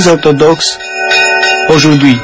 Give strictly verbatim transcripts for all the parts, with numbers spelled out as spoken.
l'Église orthodoxe aujourd'hui.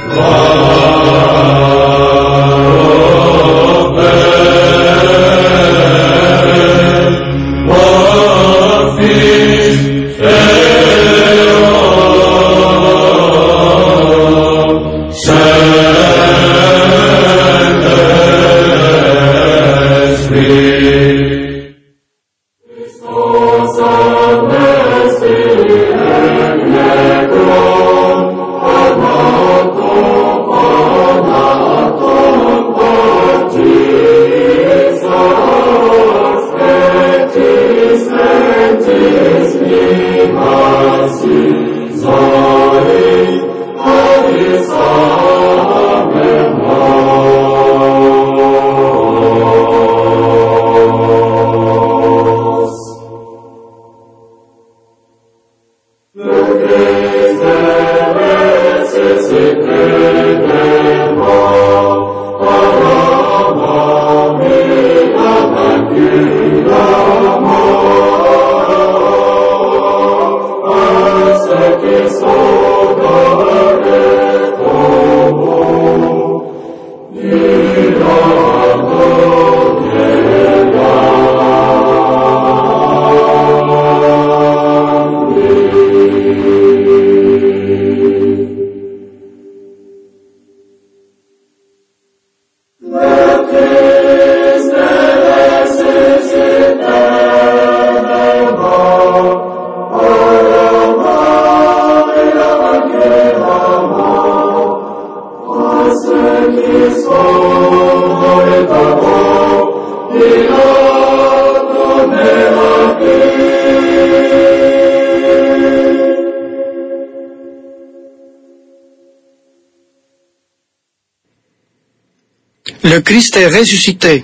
Le Christ est ressuscité.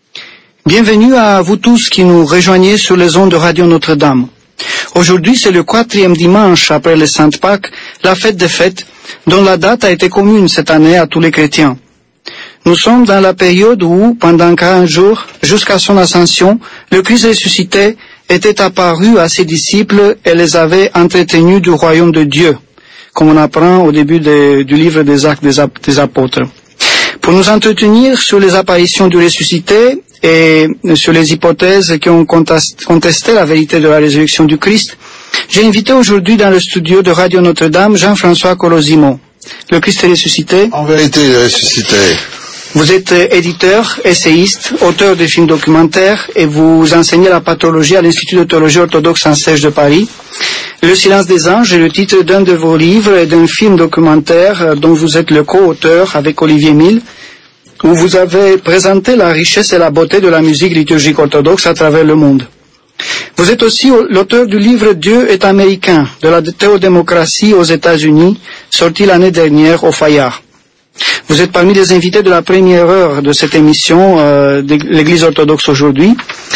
Bienvenue à vous tous qui nous rejoignez sur les ondes de Radio Notre-Dame. Aujourd'hui, c'est le quatrième dimanche après les Saintes Pâques, la fête des fêtes, dont la date a été commune cette année à tous les chrétiens. Nous sommes dans la période où, pendant quarante jours, jusqu'à son ascension, le Christ ressuscité était apparu à ses disciples et les avait entretenus du royaume de Dieu, comme on apprend au début de, du livre des Actes des, ap- des Apôtres. Pour nous entretenir sur les apparitions du ressuscité et sur les hypothèses qui ont contesté la vérité de la résurrection du Christ, j'ai invité aujourd'hui dans le studio de Radio Notre-Dame Jean-François Colosimo. Le Christ est ressuscité. En vérité, il est ressuscité. Vous êtes éditeur, essayiste, auteur de films documentaires et vous enseignez la pathologie à l'Institut de théologie orthodoxe Saint-Serge de Paris. Le silence des anges est le titre d'un de vos livres et d'un film documentaire dont vous êtes le co-auteur avec Olivier Mille, où vous avez présenté la richesse et la beauté de la musique liturgique orthodoxe à travers le monde. Vous êtes aussi l'auteur du livre Dieu est américain, de la théodémocratie aux États-Unis, sorti l'année dernière au Fayard. Vous êtes parmi les invités de la première heure de cette émission euh, de l'Église orthodoxe aujourd'hui.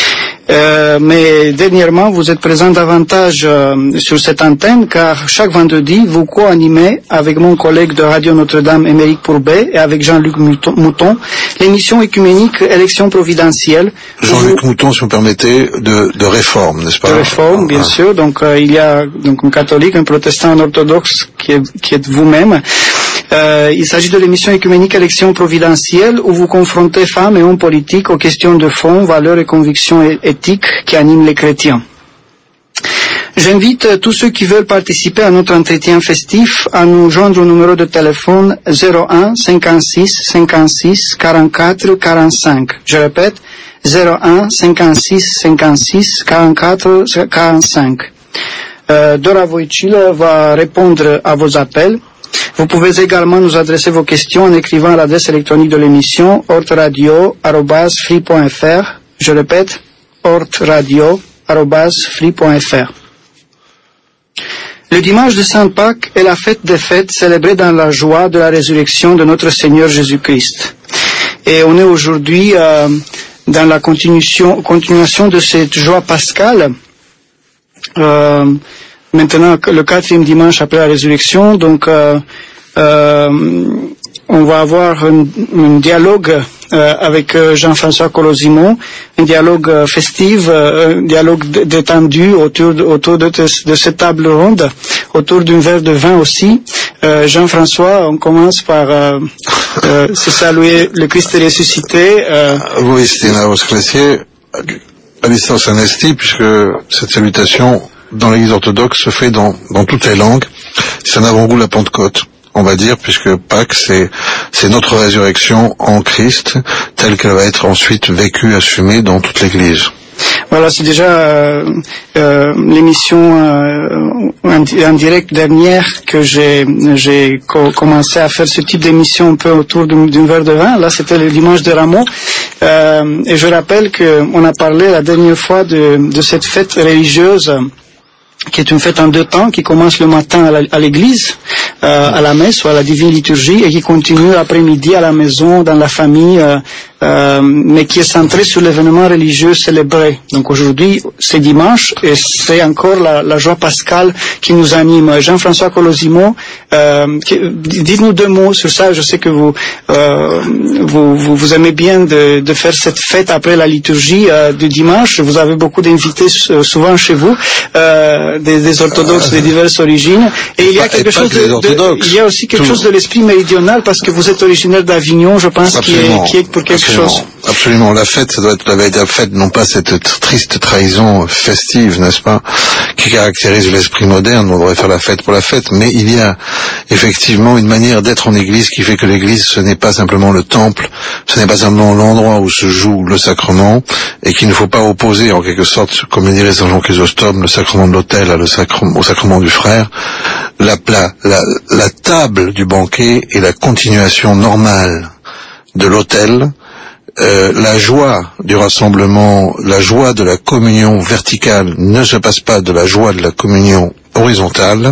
Euh, mais dernièrement, vous êtes présent davantage euh, sur cette antenne, car chaque vendredi, vous co-animez avec mon collègue de Radio Notre-Dame, Émeric Pourbet, et avec Jean-Luc Mouton, l'émission écuménique Élection providentielle. Jean-Luc vous... Mouton, si vous permettez, de, de réforme, n'est-ce pas? De réforme, bien ah. sûr. Donc, euh, il y a donc un catholique, un protestant, un orthodoxe, qui est, qui est vous-même. Euh, il s'agit de l'émission écuménique Élection providentielle où vous confrontez femmes et hommes politiques aux questions de fond, valeurs et convictions éthiques qui animent les chrétiens. J'invite tous ceux qui veulent participer à notre entretien festif à nous joindre au numéro de téléphone zéro un cinquante-six cinquante-six quarante-quatre quarante-cinq. Je répète, zéro un cinquante-six cinquante-six quarante-quatre quarante-cinq. Euh, Dora Voicila va répondre à vos appels. Vous pouvez également nous adresser vos questions en écrivant à l'adresse électronique de l'émission ortradio arobase free point f r. Je répète, ortradio arobase free point f r. Le dimanche de Sainte Pâques est la fête des fêtes célébrée dans la joie de la résurrection de notre Seigneur Jésus-Christ. Et on est aujourd'hui euh, dans la continuation, continuation de cette joie pascale. Euh, Maintenant, le quatrième dimanche après la résurrection, donc euh, euh, on va avoir un, un dialogue euh, avec euh, Jean-François Colosimo, un dialogue euh, festif, euh, un dialogue détendu autour de, autour de, de cette table ronde, autour d'un verre de vin aussi. Euh, Jean-François, on commence par euh, euh, se saluer le Christ est ressuscité. Euh, oui, Stina Vosklesie, Alistos Anesti, puisque cette salutation dans l'Église orthodoxe se fait dans, dans toutes les langues. C'est un avant-goût de la Pentecôte, on va dire, puisque Pâques, c'est, c'est notre résurrection en Christ, telle qu'elle va être ensuite vécue, assumée dans toute l'Église. Voilà, c'est déjà euh, euh, l'émission euh, en, en direct dernière que j'ai, j'ai co- commencé à faire ce type d'émission un peu autour d'un, d'un verre de vin. Là, c'était le dimanche de Rameau. Euh, et je rappelle qu'on a parlé la dernière fois de, de cette fête religieuse qui est une fête en deux temps, qui commence le matin à, la, à l'église, euh, à la messe ou à la divine liturgie, et qui continue l'après-midi à la maison, dans la famille, euh, euh, mais qui est centrée sur l'événement religieux célébré. Donc aujourd'hui, c'est dimanche, et c'est encore la, la joie pascale qui nous anime. Jean-François Colosimo, euh, qui, dites-nous deux mots sur ça. Je sais que vous, euh, vous, vous, vous aimez bien de, de faire cette fête après la liturgie euh, du dimanche. Vous avez beaucoup d'invités euh, souvent chez vous. Euh, Des, des orthodoxes de diverses origines, et il y a quelque chose de, de, il y a aussi quelque Tout. chose de l'esprit méridional, parce que vous êtes originaire d'Avignon, je pense, qui est, qui est pour quelque absolument. chose. Absolument, la fête, ça doit être la véritable fête, non pas cette triste trahison festive, n'est-ce pas, qui caractérise l'esprit moderne. On devrait faire la fête pour la fête, mais il y a effectivement une manière d'être en église qui fait que l'église, ce n'est pas simplement le temple, ce n'est pas simplement l'endroit où se joue le sacrement, et qu'il ne faut pas opposer en quelque sorte, comme le dirait Saint Jean Chrysostome, le sacrement de l'autel à le sacrement, au sacrement du frère. La, la, la, la table du banquet est la continuation normale de l'autel. Euh, la joie du rassemblement, la joie de la communion verticale ne se passe pas de la joie de la communion horizontale.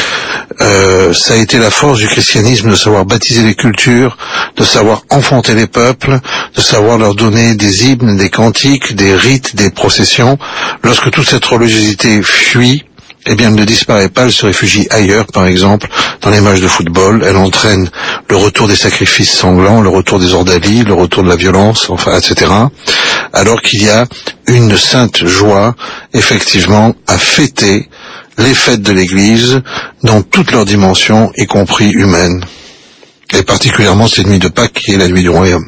Euh, ça a été la force du christianisme de savoir baptiser les cultures, de savoir enfanter les peuples, de savoir leur donner des hymnes, des cantiques, des rites, des processions. Lorsque toute cette religiosité fuit, eh bien, elle ne disparaît pas, elle se réfugie ailleurs, par exemple, dans les matchs de football. Elle entraîne le retour des sacrifices sanglants, le retour des ordalies, le retour de la violence, enfin, et cetera. Alors qu'il y a une sainte joie, effectivement, à fêter les fêtes de l'Église dans toutes leurs dimensions, y compris humaines. Et particulièrement cette nuit de Pâques qui est la nuit du royaume.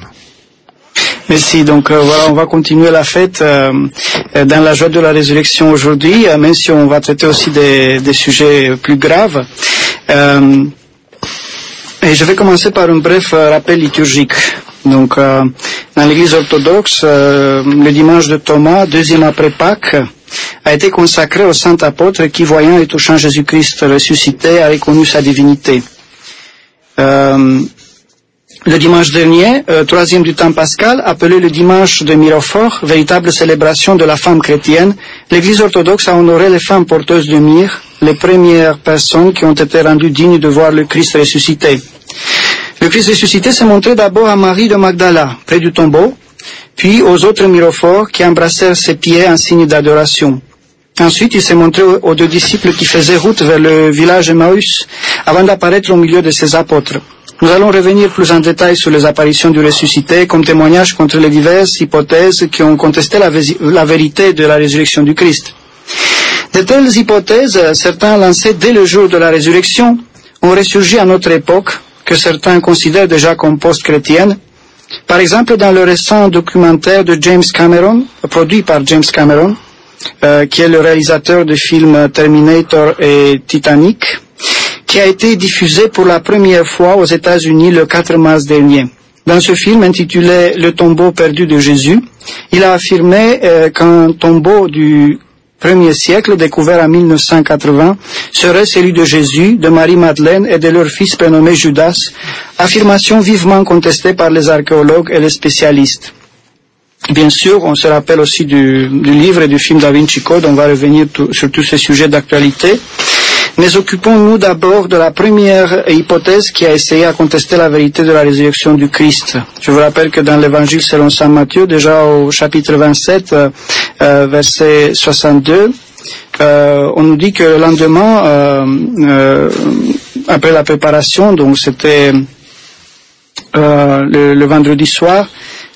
Merci. Donc euh, voilà, on va continuer la fête euh, dans la joie de la résurrection aujourd'hui, euh, même si on va traiter aussi des, des sujets plus graves. Euh, et je vais commencer par un bref euh, rappel liturgique. Donc euh, dans l'Église orthodoxe, euh, le dimanche de Thomas, deuxième après Pâques, a été consacré au saint apôtre qui, voyant et touchant Jésus-Christ ressuscité, a reconnu sa divinité. Euh, Le dimanche dernier, euh, troisième du temps pascal, appelé le dimanche de Mirophore, véritable célébration de la femme chrétienne, l'Église orthodoxe a honoré les femmes porteuses de myrrhe, les premières personnes qui ont été rendues dignes de voir le Christ ressuscité. Le Christ ressuscité s'est montré d'abord à Marie de Magdala, près du tombeau, puis aux autres mirophores qui embrassèrent ses pieds en signe d'adoration. Ensuite, il s'est montré aux deux disciples qui faisaient route vers le village Emmaüs, avant d'apparaître au milieu de ses apôtres. Nous allons revenir plus en détail sur les apparitions du ressuscité comme témoignage contre les diverses hypothèses qui ont contesté la, vé- la vérité de la résurrection du Christ. De telles hypothèses, certains lancés dès le jour de la résurrection, ont ressurgi à notre époque, que certains considèrent déjà comme post-chrétiennes. Par exemple, dans le récent documentaire de James Cameron, produit par James Cameron, euh, qui est le réalisateur des films Terminator et Titanic, qui a été diffusé pour la première fois aux États-Unis le quatre mars dernier. Dans ce film intitulé « Le tombeau perdu de Jésus », il a affirmé euh, qu'un tombeau du premier siècle, découvert en mille neuf cent quatre-vingts, serait celui de Jésus, de Marie-Madeleine et de leur fils prénommé Judas, affirmation vivement contestée par les archéologues et les spécialistes. Bien sûr, on se rappelle aussi du, du livre et du film Da Vinci Code, on va revenir tout, sur tous ces sujets d'actualité. Mais occupons-nous d'abord de la première hypothèse qui a essayé à contester la vérité de la résurrection du Christ. Je vous rappelle que dans l'évangile selon saint Matthieu, déjà au chapitre vingt-sept, euh, verset soixante-deux, euh, on nous dit que le lendemain, euh, euh, après la préparation, donc c'était euh, le, le vendredi soir,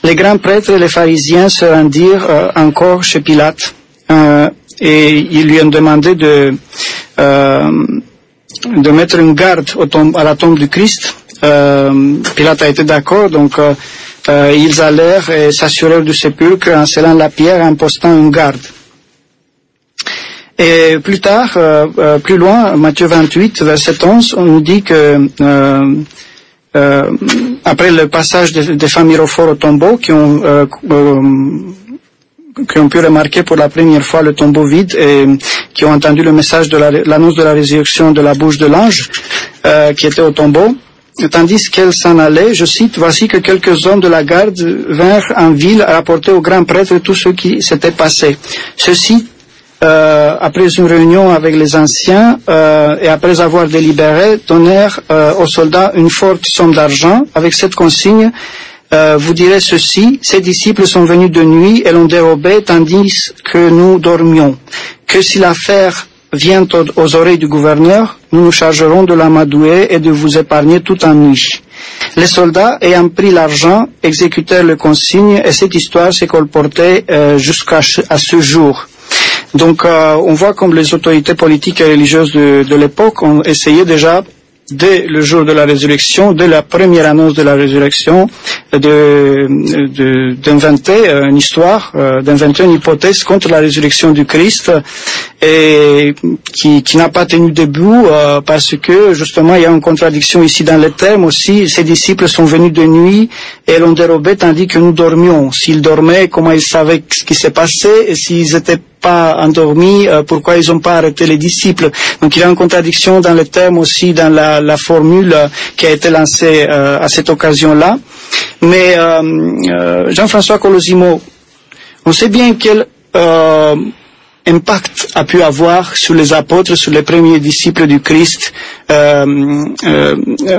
les grands prêtres et les pharisiens se rendirent euh, encore chez Pilate euh, et ils lui ont demandé de, euh, de mettre une garde au tombe, à la tombe du Christ. Euh, Pilate a été d'accord, donc euh, euh, ils allèrent et s'assurèrent du sépulcre en scellant la pierre et en postant une garde. Et plus tard, euh, euh, plus loin, Matthieu vingt-huit, verset onze, on nous dit que euh, euh, après le passage des, des femmes mirophores au tombeau qui ont, euh, euh, qui ont pu remarquer pour la première fois le tombeau vide et qui ont entendu le message de la, l'annonce de la résurrection de la bouche de l'ange euh, qui était au tombeau, tandis qu'elles s'en allaient, je cite, « Voici que quelques hommes de la garde vinrent en ville rapporter au grand prêtre tout ce qui s'était passé. Ceci Euh, après une réunion avec les anciens euh, et après avoir délibéré, donnèrent euh, aux soldats une forte somme d'argent avec cette consigne, euh, vous direz ceci, ces disciples sont venus de nuit et l'ont dérobé tandis que nous dormions. Que si l'affaire vient aux, aux oreilles du gouverneur, nous nous chargerons de l'amadouer et de vous épargner tout ennui. Les soldats, ayant pris l'argent, exécutèrent les consignes et cette histoire s'est colportée euh, jusqu'à à ce jour. Donc euh, on voit comme les autorités politiques et religieuses de, de l'époque ont essayé déjà, dès le jour de la résurrection, dès la première annonce de la résurrection, de, de, d'inventer une histoire, euh, d'inventer une hypothèse contre la résurrection du Christ, et qui, qui n'a pas tenu debout euh, parce que justement il y a une contradiction ici dans les termes aussi. Ses disciples sont venus de nuit et l'ont dérobé tandis que nous dormions. S'ils dormaient, comment ils savaient ce qui s'est passé, et s'ils étaient pas endormis, euh, pourquoi ils n'ont pas arrêté les disciples? Donc il y a une contradiction dans les termes aussi, dans la, la formule euh, qui a été lancée euh, à cette occasion-là. Mais euh, euh, Jean-François Colosimo, on sait bien quel euh, impact a pu avoir sur les apôtres, sur les premiers disciples du Christ, euh, euh,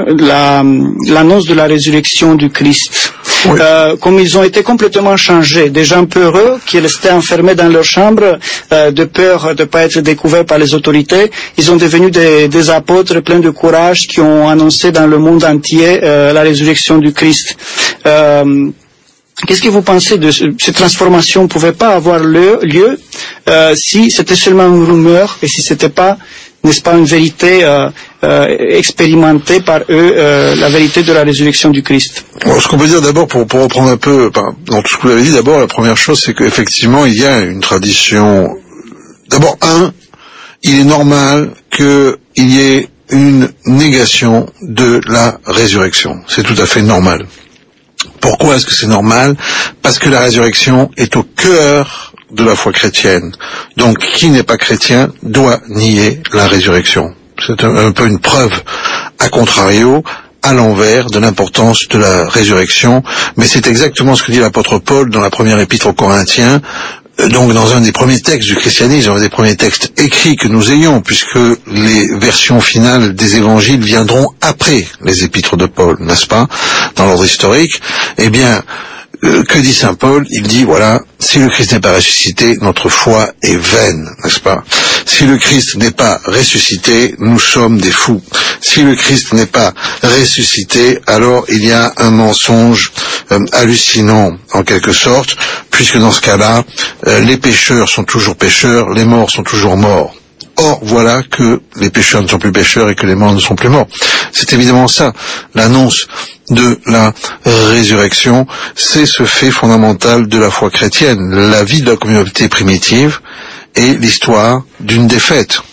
la, l'annonce de la résurrection du Christ. Oui. Euh, comme ils ont été complètement changés, des gens peureux qui restaient enfermés dans leur chambre euh, de peur de ne pas être découverts par les autorités, ils sont devenus des, des apôtres pleins de courage qui ont annoncé dans le monde entier euh, la résurrection du Christ. Euh, Qu'est-ce que vous pensez de ce, cette transformation? Ne pouvait pas avoir lieu, lieu euh, si c'était seulement une rumeur et si c'était pas, n'est-ce pas, une vérité euh, euh, expérimentée par eux, euh, la vérité de la résurrection du Christ. Bon, ce qu'on peut dire d'abord, pour, pour reprendre un peu ben, dans tout ce que vous avez dit, d'abord la première chose, c'est qu'effectivement il y a une tradition. D'abord, un, il est normal qu'il y ait une négation de la résurrection. C'est tout à fait normal. Pourquoi est-ce que c'est normal? Parce que la résurrection est au cœur de la foi chrétienne. Donc, qui n'est pas chrétien doit nier la résurrection. C'est un, un peu une preuve, à contrario, à l'envers de l'importance de la résurrection. Mais c'est exactement ce que dit l'apôtre Paul dans la première épître aux Corinthiens. Donc, dans un des premiers textes du christianisme, un des premiers textes écrits que nous ayons, puisque les versions finales des évangiles viendront après les épîtres de Paul, n'est-ce pas, dans l'ordre historique, eh bien, euh, que dit saint Paul? Il dit, voilà, si le Christ n'est pas ressuscité, notre foi est vaine, n'est-ce pas? Si le Christ n'est pas ressuscité, nous sommes des fous. Si le Christ n'est pas ressuscité, alors il y a un mensonge euh, hallucinant, en quelque sorte, puisque dans ce cas-là, euh, les pécheurs sont toujours pécheurs, les morts sont toujours morts. Or, voilà que les pécheurs ne sont plus pécheurs et que les morts ne sont plus morts. C'est évidemment ça, l'annonce de la résurrection, c'est ce fait fondamental de la foi chrétienne, la vie de la communauté primitive et l'histoire d'une défaite.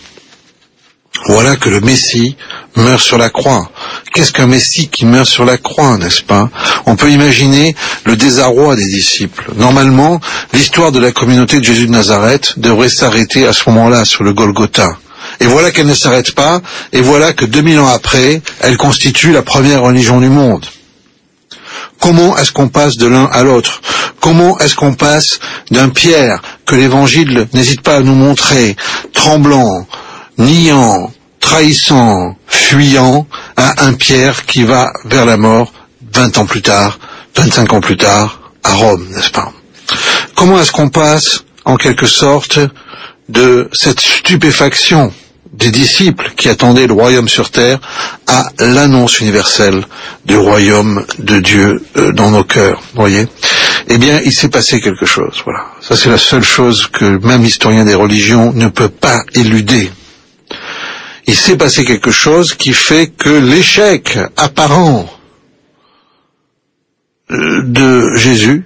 Voilà que le Messie meurt sur la croix. Qu'est-ce qu'un Messie qui meurt sur la croix, n'est-ce pas? On peut imaginer le désarroi des disciples. Normalement, l'histoire de la communauté de Jésus de Nazareth devrait s'arrêter à ce moment-là, sur le Golgotha. Et voilà qu'elle ne s'arrête pas, et voilà que deux mille ans après, elle constitue la première religion du monde. Comment est-ce qu'on passe de l'un à l'autre? Comment est-ce qu'on passe d'un Pierre que l'Évangile n'hésite pas à nous montrer, tremblant, niant, trahissant, fuyant, à un Pierre qui va vers la mort vingt ans plus tard, vingt-cinq ans plus tard, à Rome, n'est-ce pas? Comment est-ce qu'on passe, en quelque sorte, de cette stupéfaction des disciples qui attendaient le royaume sur terre à l'annonce universelle du royaume de Dieu euh, dans nos cœurs, voyez? eh bien, il s'est passé quelque chose, voilà. Ça, c'est la seule chose que même l'historien des religions ne peut pas éluder. Il s'est passé quelque chose qui fait que l'échec apparent de Jésus,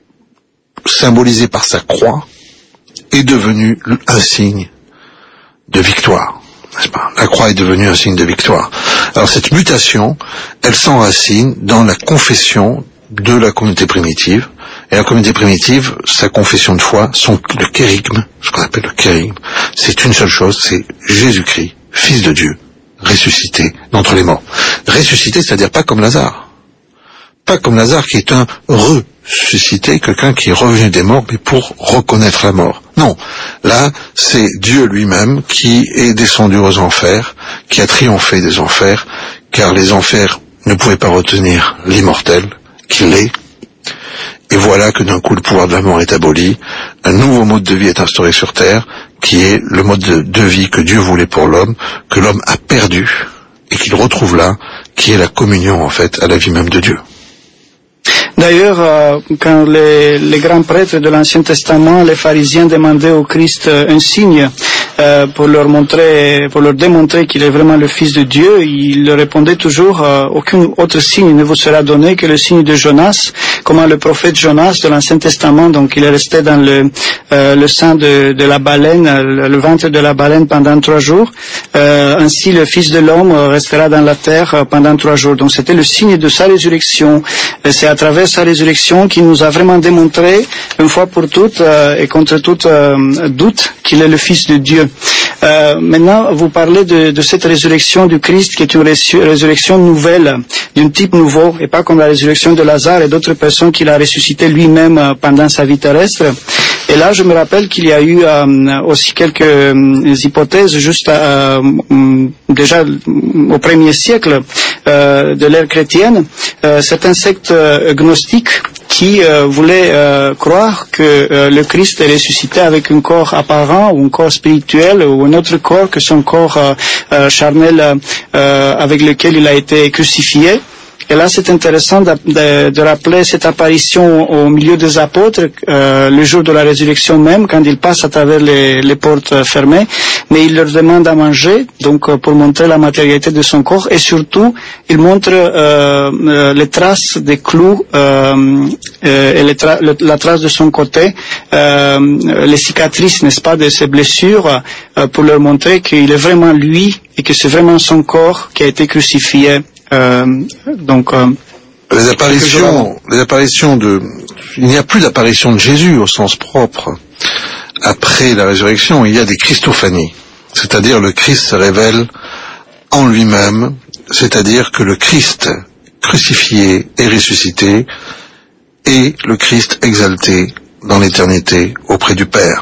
symbolisé par sa croix, est devenu un signe de victoire, n'est-ce pas? La croix est devenue un signe de victoire. Alors cette mutation, elle s'enracine dans la confession de la communauté primitive. Et la communauté primitive, sa confession de foi, son, le kérigme, ce qu'on appelle le kérigme, c'est une seule chose, c'est Jésus-Christ, Fils de Dieu, ressuscité d'entre les morts. Ressuscité, c'est-à-dire pas comme Lazare. Pas comme Lazare qui est un ressuscité, quelqu'un qui est revenu des morts, mais pour reconnaître la mort. Non, là, c'est Dieu lui-même qui est descendu aux enfers, qui a triomphé des enfers, car les enfers ne pouvaient pas retenir l'immortel, qu'il est. Et voilà que d'un coup le pouvoir de la mort est aboli, un nouveau mode de vie est instauré sur terre, qui est le mode de, de vie que Dieu voulait pour l'homme, que l'homme a perdu, et qu'il retrouve là, qui est la communion en fait à la vie même de Dieu. D'ailleurs, euh, quand les, les grands prêtres de l'Ancien Testament, les pharisiens demandaient au Christ euh, un signe euh, pour leur montrer, pour leur démontrer qu'il est vraiment le Fils de Dieu, il leur répondait toujours euh, aucun autre signe ne vous sera donné que le signe de Jonas, comment le prophète Jonas de l'Ancien Testament, donc il est resté dans le, euh, le sein de, de la baleine, le, le ventre de la baleine pendant trois jours. Euh, ainsi, le Fils de l'homme restera dans la terre pendant trois jours. Donc c'était le signe de sa résurrection. Et c'est à travers sa résurrection qui nous a vraiment démontré une fois pour toutes euh, et contre tout euh, doute qu'il est le Fils de Dieu. Euh, maintenant, vous parlez de, de cette résurrection du Christ qui est une résur- résurrection nouvelle, d'un type nouveau, et pas comme la résurrection de Lazare et d'autres personnes qu'il a ressuscité lui-même euh, pendant sa vie terrestre. Et là, je me rappelle qu'il y a eu euh, aussi quelques euh, hypothèses juste euh, déjà au premier siècle euh, de l'ère chrétienne. Euh, certains sectes euh, gnostiques qui euh, voulaient euh, croire que euh, le Christ est ressuscité avec un corps apparent ou un corps spirituel ou un autre corps que son corps euh, euh, charnel euh, avec lequel il a été crucifié. Et là, c'est intéressant de, de, de rappeler cette apparition au milieu des apôtres, euh, le jour de la résurrection même, quand ils passent à travers les, les portes fermées, mais il leur demande à manger, donc pour montrer la matérialité de son corps, et surtout, il montre euh, euh, les traces des clous euh, euh, et les tra- le, la trace de son côté, euh, les cicatrices, n'est-ce pas, de ses blessures, euh, pour leur montrer qu'il est vraiment lui et que c'est vraiment son corps qui a été crucifié. Euh, donc, euh, les apparitions, les apparitions de, il n'y a plus d'apparition de Jésus au sens propre. Après la résurrection, il y a des Christophanies, c'est-à-dire le Christ se révèle en lui-même, c'est-à-dire que le Christ crucifié et ressuscité est le Christ exalté dans l'éternité auprès du Père.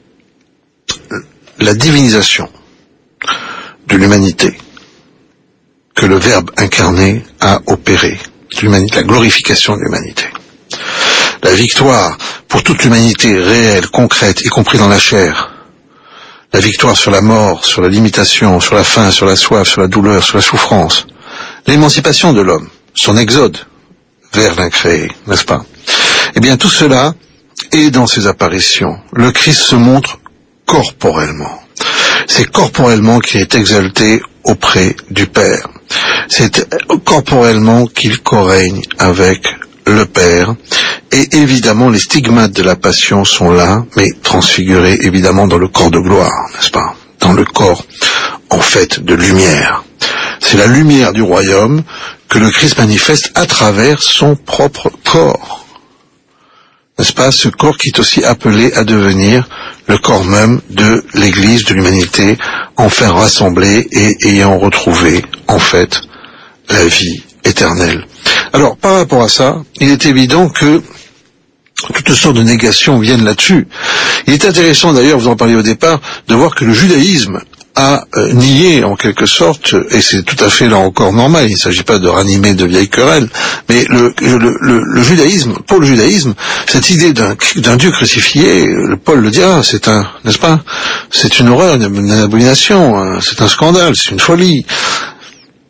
La divinisation de l'humanité que le Verbe incarné a opéré, la glorification de l'humanité. La victoire pour toute l'humanité réelle, concrète, y compris dans la chair. La victoire sur la mort, sur la limitation, sur la faim, sur la soif, sur la douleur, sur la souffrance. L'émancipation de l'homme, son exode vers l'incréé, n'est-ce pas? Eh bien, tout cela est dans ces apparitions. Le Christ se montre corporellement. C'est corporellement qu'il est exalté auprès du Père. C'est corporellement qu'il corrègne avec le Père. Et évidemment, les stigmates de la passion sont là, mais transfigurés évidemment dans le corps de gloire, n'est-ce pas? Dans le corps, en fait, de lumière. C'est la lumière du royaume que le Christ manifeste à travers son propre corps. N'est-ce pas? Ce corps qui est aussi appelé à devenir le corps même de l'Église, de l'humanité, enfin rassemblée et ayant retrouvé, en fait, la vie éternelle. Alors, par rapport à ça, il est évident que toutes sortes de négations viennent là-dessus. Il est intéressant, d'ailleurs, vous en parliez au départ, de voir que le judaïsme a euh, nié, en quelque sorte, et c'est tout à fait là encore normal, il ne s'agit pas de ranimer de vieilles querelles, mais le, le, le, le judaïsme, pour le judaïsme, cette idée d'un, d'un Dieu crucifié, le Paul le dira, c'est un, n'est-ce pas, c'est une horreur, une, une abomination, hein, c'est un scandale, c'est une folie.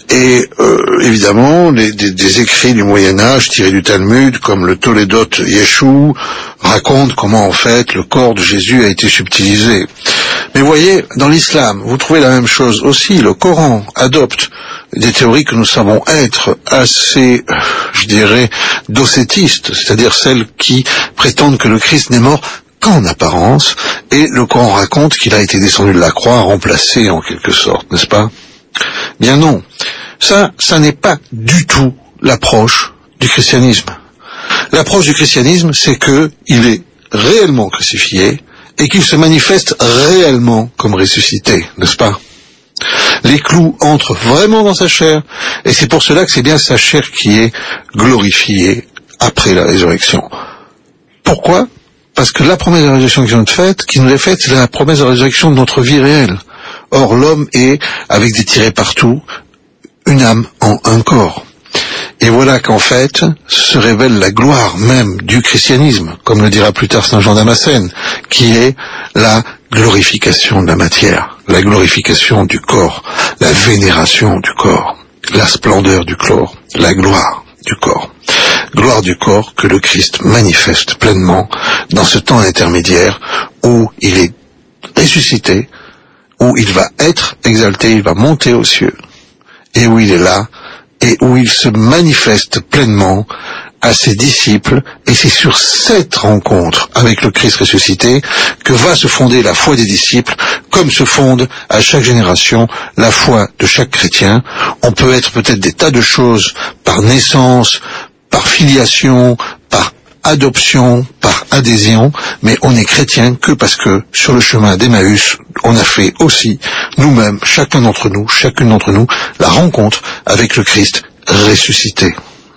Et euh, évidemment, les, des, des écrits du Moyen-Âge tirés du Talmud, comme le Toledot Yeshu, racontent comment en fait le corps de Jésus a été subtilisé. Mais voyez, dans l'islam, vous trouvez la même chose aussi. Le Coran adopte des théories que nous savons être assez, je dirais, docétistes, c'est-à-dire celles qui prétendent que le Christ n'est mort qu'en apparence, et le Coran raconte qu'il a été descendu de la croix, remplacé en quelque sorte, n'est-ce pas? Bien non. Ça, ça n'est pas du tout l'approche du christianisme. L'approche du christianisme, c'est que il est réellement crucifié et qu'il se manifeste réellement comme ressuscité, n'est-ce pas? Les clous entrent vraiment dans sa chair, et c'est pour cela que c'est bien sa chair qui est glorifiée après la résurrection. Pourquoi? Parce que la promesse de la résurrection qui nous est faite, qui nous est faite, c'est la promesse de la résurrection de notre vie réelle. Or, l'homme est, avec des tirets partout, une âme en un corps. Et voilà qu'en fait, se révèle la gloire même du christianisme, comme le dira plus tard Saint Jean Damascène, qui est la glorification de la matière, la glorification du corps, la vénération du corps, la splendeur du corps, la gloire du corps. Gloire du corps que le Christ manifeste pleinement dans ce temps intermédiaire où il est ressuscité, où il va être exalté, il va monter aux cieux, et où il est là, et où il se manifeste pleinement à ses disciples, et c'est sur cette rencontre avec le Christ ressuscité que va se fonder la foi des disciples, comme se fonde à chaque génération la foi de chaque chrétien. On peut être peut-être des tas de choses par naissance, par filiation, par adoption, par adhésion, mais on est chrétien que parce que sur le chemin d'Emmaüs, on a fait aussi nous-mêmes, chacun d'entre nous, chacune d'entre nous, la rencontre avec le Christ ressuscité.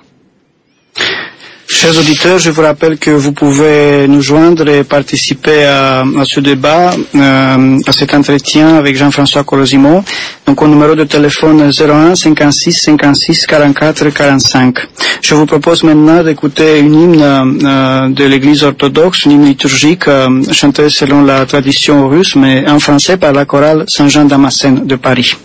Chers auditeurs, je vous rappelle que vous pouvez nous joindre et participer à, à ce débat, euh, à cet entretien avec Jean-François Colosimo. Donc au numéro de téléphone zéro un cinquante-six cinquante-six quarante-quatre quarante-cinq. Je vous propose maintenant d'écouter une hymne euh, de l'Église orthodoxe, une hymne liturgique euh, chantée selon la tradition russe, mais en français par la chorale Saint-Jean Damascène de Paris.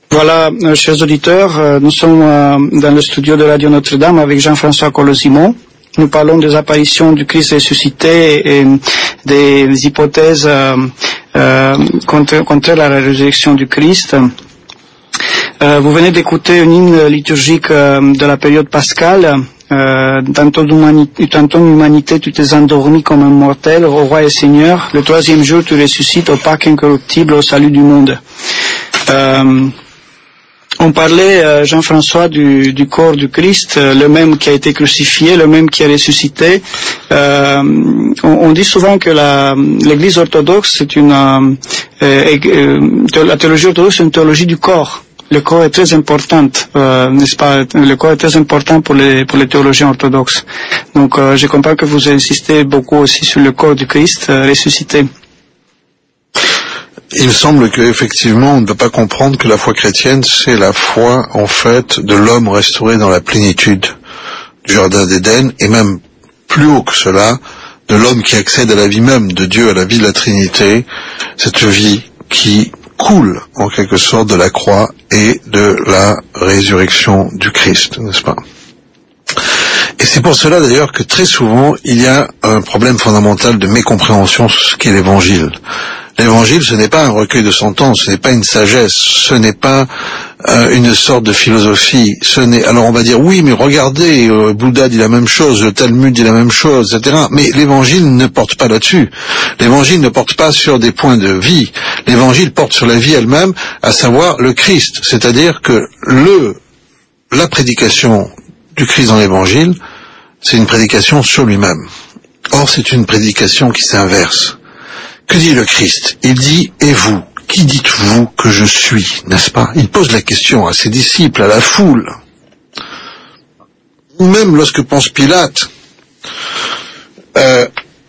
Voilà, euh, chers auditeurs, euh, nous sommes euh, dans le studio de Radio Notre-Dame avec Jean-François Colosimo. Nous parlons des apparitions du Christ ressuscité et des hypothèses euh, euh, contre, contre la résurrection du Christ. Euh, vous venez d'écouter une hymne liturgique euh, de la période pascale. Euh, dans, ton humanité, dans ton humanité, tu t'es endormi comme un mortel, au roi et Seigneur. Le troisième jour, tu ressuscites au Pâques incorruptible, au salut du monde. Euh, On parlait, euh, Jean-François, du, du corps du Christ, euh, le même qui a été crucifié, le même qui a ressuscité. Euh, on, on dit souvent que la, l'Église orthodoxe, c'est une, euh, euh, la théologie orthodoxe, c'est une théologie du corps. Le corps est très important, euh, n'est-ce pas? Le corps est très important pour les pour les théologiens orthodoxes. Donc, euh, je comprends que vous insistez beaucoup aussi sur le corps du Christ euh, ressuscité. Il me semble qu'effectivement, on ne peut pas comprendre que la foi chrétienne, c'est la foi, en fait, de l'homme restauré dans la plénitude du Jardin d'Éden, et même plus haut que cela, de l'homme qui accède à la vie même de Dieu, à la vie de la Trinité, cette vie qui coule, en quelque sorte, de la croix et de la résurrection du Christ, n'est-ce pas? Et c'est pour cela, d'ailleurs, que très souvent, il y a un problème fondamental de mécompréhension sur ce qu'est l'Évangile. L'Évangile, ce n'est pas un recueil de sentences, ce n'est pas une sagesse, ce n'est pas euh, une sorte de philosophie. Ce n'est. Alors on va dire oui, mais regardez, euh, Bouddha dit la même chose, le Talmud dit la même chose, et cetera. Mais l'Évangile ne porte pas là-dessus. L'Évangile ne porte pas sur des points de vie. L'Évangile porte sur la vie elle-même, à savoir le Christ. C'est-à-dire que le la prédication du Christ dans l'Évangile, c'est une prédication sur lui-même. Or, c'est une prédication qui s'inverse. Que dit le Christ? Il dit, et vous, qui dites-vous que je suis, n'est-ce pas? Il pose la question à ses disciples, à la foule. Même lorsque Ponce Pilate euh,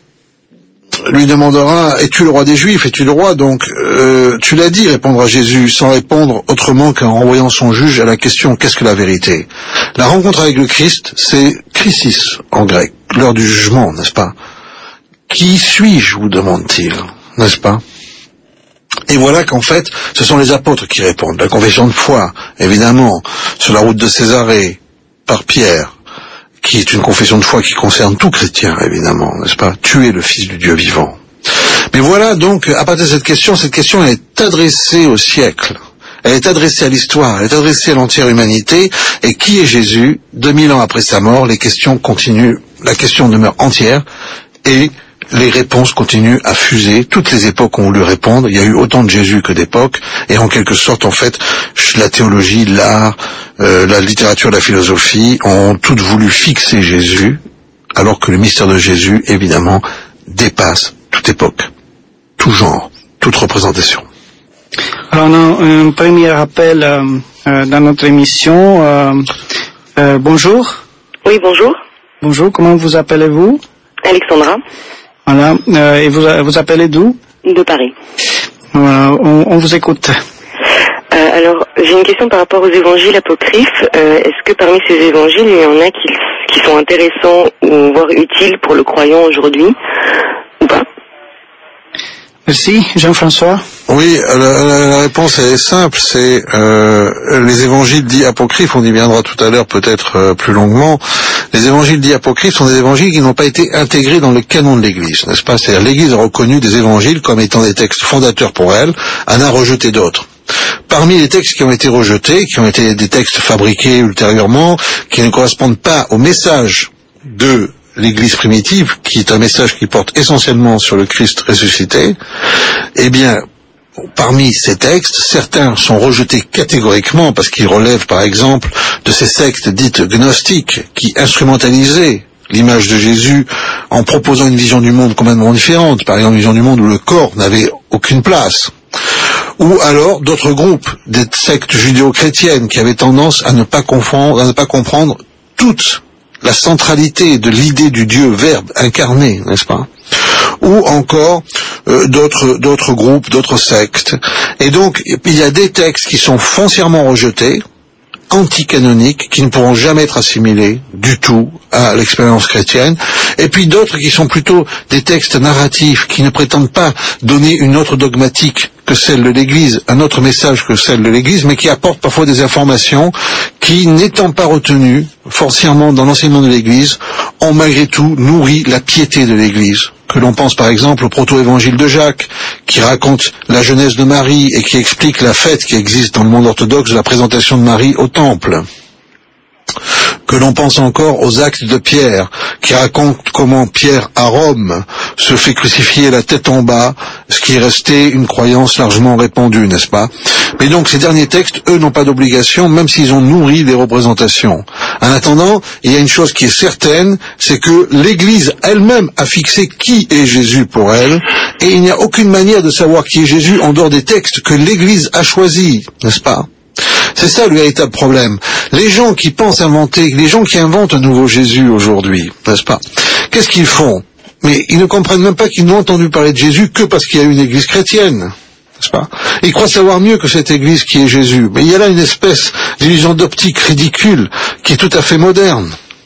lui demandera, es-tu le roi des Juifs? Es-tu le roi? Donc, euh, tu l'as dit, répondra Jésus, sans répondre autrement qu'en renvoyant son juge à la question, qu'est-ce que la vérité? La rencontre avec le Christ, c'est Christis en grec, l'heure du jugement, n'est-ce pas? Qui suis-je, vous demande-t-il, n'est-ce pas? Et voilà qu'en fait, ce sont les apôtres qui répondent. La confession de foi, évidemment, sur la route de Césarée, par Pierre, qui est une confession de foi qui concerne tout chrétien, évidemment, n'est-ce pas? Tu es le Fils du Dieu vivant. Mais voilà donc, à partir de cette question, cette question est adressée au siècle. Elle est adressée à l'histoire, elle est adressée à l'entière humanité. Et qui est Jésus? deux mille ans après sa mort, les questions continuent, la question demeure entière, et les réponses continuent à fuser. Toutes les époques ont voulu répondre. Il y a eu autant de Jésus que d'époques. Et en quelque sorte, en fait, la théologie, l'art, euh, la littérature, la philosophie ont toutes voulu fixer Jésus, alors que le mystère de Jésus, évidemment, dépasse toute époque, tout genre, toute représentation. Alors, on a un premier appel euh, euh, dans notre émission. Euh, euh, bonjour. Oui, bonjour. Bonjour, comment vous appelez-vous? Alexandra. Voilà, euh, et vous vous appelez d'où? De Paris. Voilà, on, on vous écoute. Euh, alors, j'ai une question par rapport aux évangiles apocryphes. Euh, est-ce que parmi ces évangiles, il y en a qui, qui sont intéressants ou voire utiles pour le croyant aujourd'hui, ou pas? Merci, Jean-François. Oui, la, la, la réponse est simple, c'est euh, les évangiles dits apocryphes, on y viendra tout à l'heure peut-être euh, plus longuement. Les évangiles dits apocryphes sont des évangiles qui n'ont pas été intégrés dans le canon de l'Église, n'est-ce pas? C'est-à-dire l'Église a reconnu des évangiles comme étant des textes fondateurs pour elle, en a rejeté d'autres. Parmi les textes qui ont été rejetés, qui ont été des textes fabriqués ultérieurement, qui ne correspondent pas au message de l'Église primitive, qui est un message qui porte essentiellement sur le Christ ressuscité, eh bien, parmi ces textes, certains sont rejetés catégoriquement parce qu'ils relèvent, par exemple, de ces sectes dites gnostiques qui instrumentalisaient l'image de Jésus en proposant une vision du monde complètement différente, par exemple une vision du monde où le corps n'avait aucune place. Ou alors d'autres groupes, des sectes judéo-chrétiennes qui avaient tendance à ne pas confondre, à ne pas comprendre toute la centralité de l'idée du Dieu Verbe incarné, n'est-ce pas? Ou encore euh, d'autres d'autres groupes, d'autres sectes. Et donc, il y a des textes qui sont foncièrement rejetés, anticanoniques, qui ne pourront jamais être assimilés du tout à l'expérience chrétienne, et puis d'autres qui sont plutôt des textes narratifs, qui ne prétendent pas donner une autre dogmatique que celle de l'Église, un autre message que celle de l'Église, mais qui apporte parfois des informations qui, n'étant pas retenues forcément dans l'enseignement de l'Église, ont malgré tout nourri la piété de l'Église. Que l'on pense par exemple au proto-évangile de Jacques, qui raconte la jeunesse de Marie et qui explique la fête qui existe dans le monde orthodoxe de la présentation de Marie au temple. Que l'on pense encore aux actes de Pierre, qui racontent comment Pierre à Rome se fait crucifier la tête en bas, ce qui est resté une croyance largement répandue, n'est-ce pas? Mais donc ces derniers textes, eux, n'ont pas d'obligation, même s'ils ont nourri les représentations. En attendant, il y a une chose qui est certaine, c'est que l'Église elle-même a fixé qui est Jésus pour elle, et il n'y a aucune manière de savoir qui est Jésus en dehors des textes que l'Église a choisis, n'est-ce pas? C'est ça le véritable problème. Les gens qui pensent inventer, les gens qui inventent un nouveau Jésus aujourd'hui, n'est-ce pas? Qu'est-ce qu'ils font? Mais ils ne comprennent même pas qu'ils n'ont entendu parler de Jésus que parce qu'il y a une église chrétienne, n'est-ce pas? Ils croient savoir mieux que cette église qui est Jésus. Mais il y a là une espèce d'illusion d'optique ridicule qui est tout à fait moderne.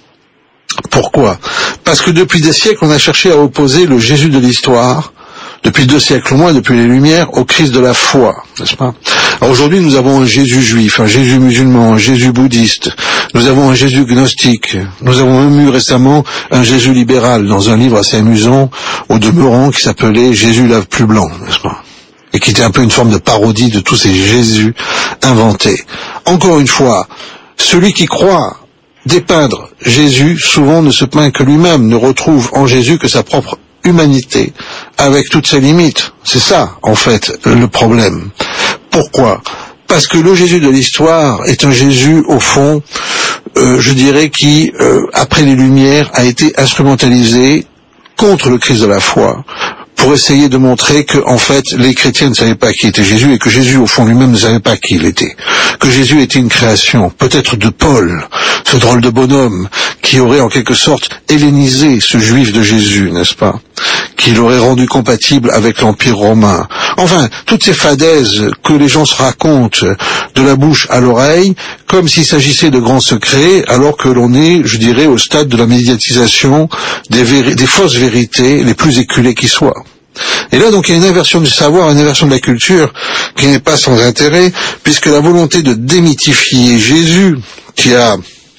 Pourquoi? Parce que depuis des siècles, on a cherché à opposer le Jésus de l'histoire, depuis deux siècles au moins, depuis les Lumières, au Christ de la foi, n'est-ce pas? Alors aujourd'hui, nous avons un Jésus juif, un Jésus musulman, un Jésus bouddhiste, nous avons un Jésus gnostique, nous avons même eu récemment un Jésus libéral dans un livre assez amusant, au demeurant, qui s'appelait Jésus lave plus blanc, n'est-ce pas? Et qui était un peu une forme de parodie de tous ces Jésus inventés. Encore une fois, celui qui croit dépeindre Jésus, souvent ne se plaint que lui-même, ne retrouve en Jésus que sa propre humanité, avec toutes ses limites. C'est ça, en fait, le problème. Pourquoi? Parce que le Jésus de l'histoire est un Jésus, au fond, euh, je dirais, qui, euh, après les Lumières, a été instrumentalisé contre le Christ de la foi, pour essayer de montrer que, en fait, les chrétiens ne savaient pas qui était Jésus et que Jésus, au fond, lui-même ne savait pas qui il était. Que Jésus était une création, peut-être de Paul, ce drôle de bonhomme, qui aurait en quelque sorte hellénisé ce juif de Jésus, n'est-ce pas? Qui l'aurait rendu compatible avec l'Empire romain. Enfin, toutes ces fadaises que les gens se racontent de la bouche à l'oreille, comme s'il s'agissait de grands secrets, alors que l'on est, je dirais, au stade de la médiatisation des, véri- des fausses vérités les plus éculées qui soient. Et là, donc, il y a une inversion du savoir, une inversion de la culture qui n'est pas sans intérêt, puisque la volonté de démythifier Jésus, qui a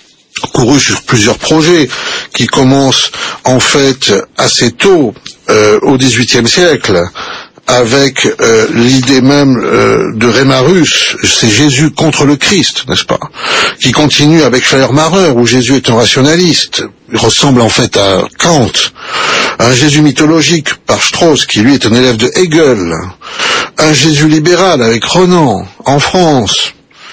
couru sur plusieurs projets, qui commencent en fait assez tôt, euh, au dix-huitième siècle, avec euh, l'idée même euh, de Rémarus, c'est Jésus contre le Christ, n'est-ce pas? Qui continue avec Schleiermacher, où Jésus est un rationaliste. Il ressemble en fait à Kant. Un Jésus mythologique par Strauss, qui lui est un élève de Hegel. Un Jésus libéral avec Renan, en France.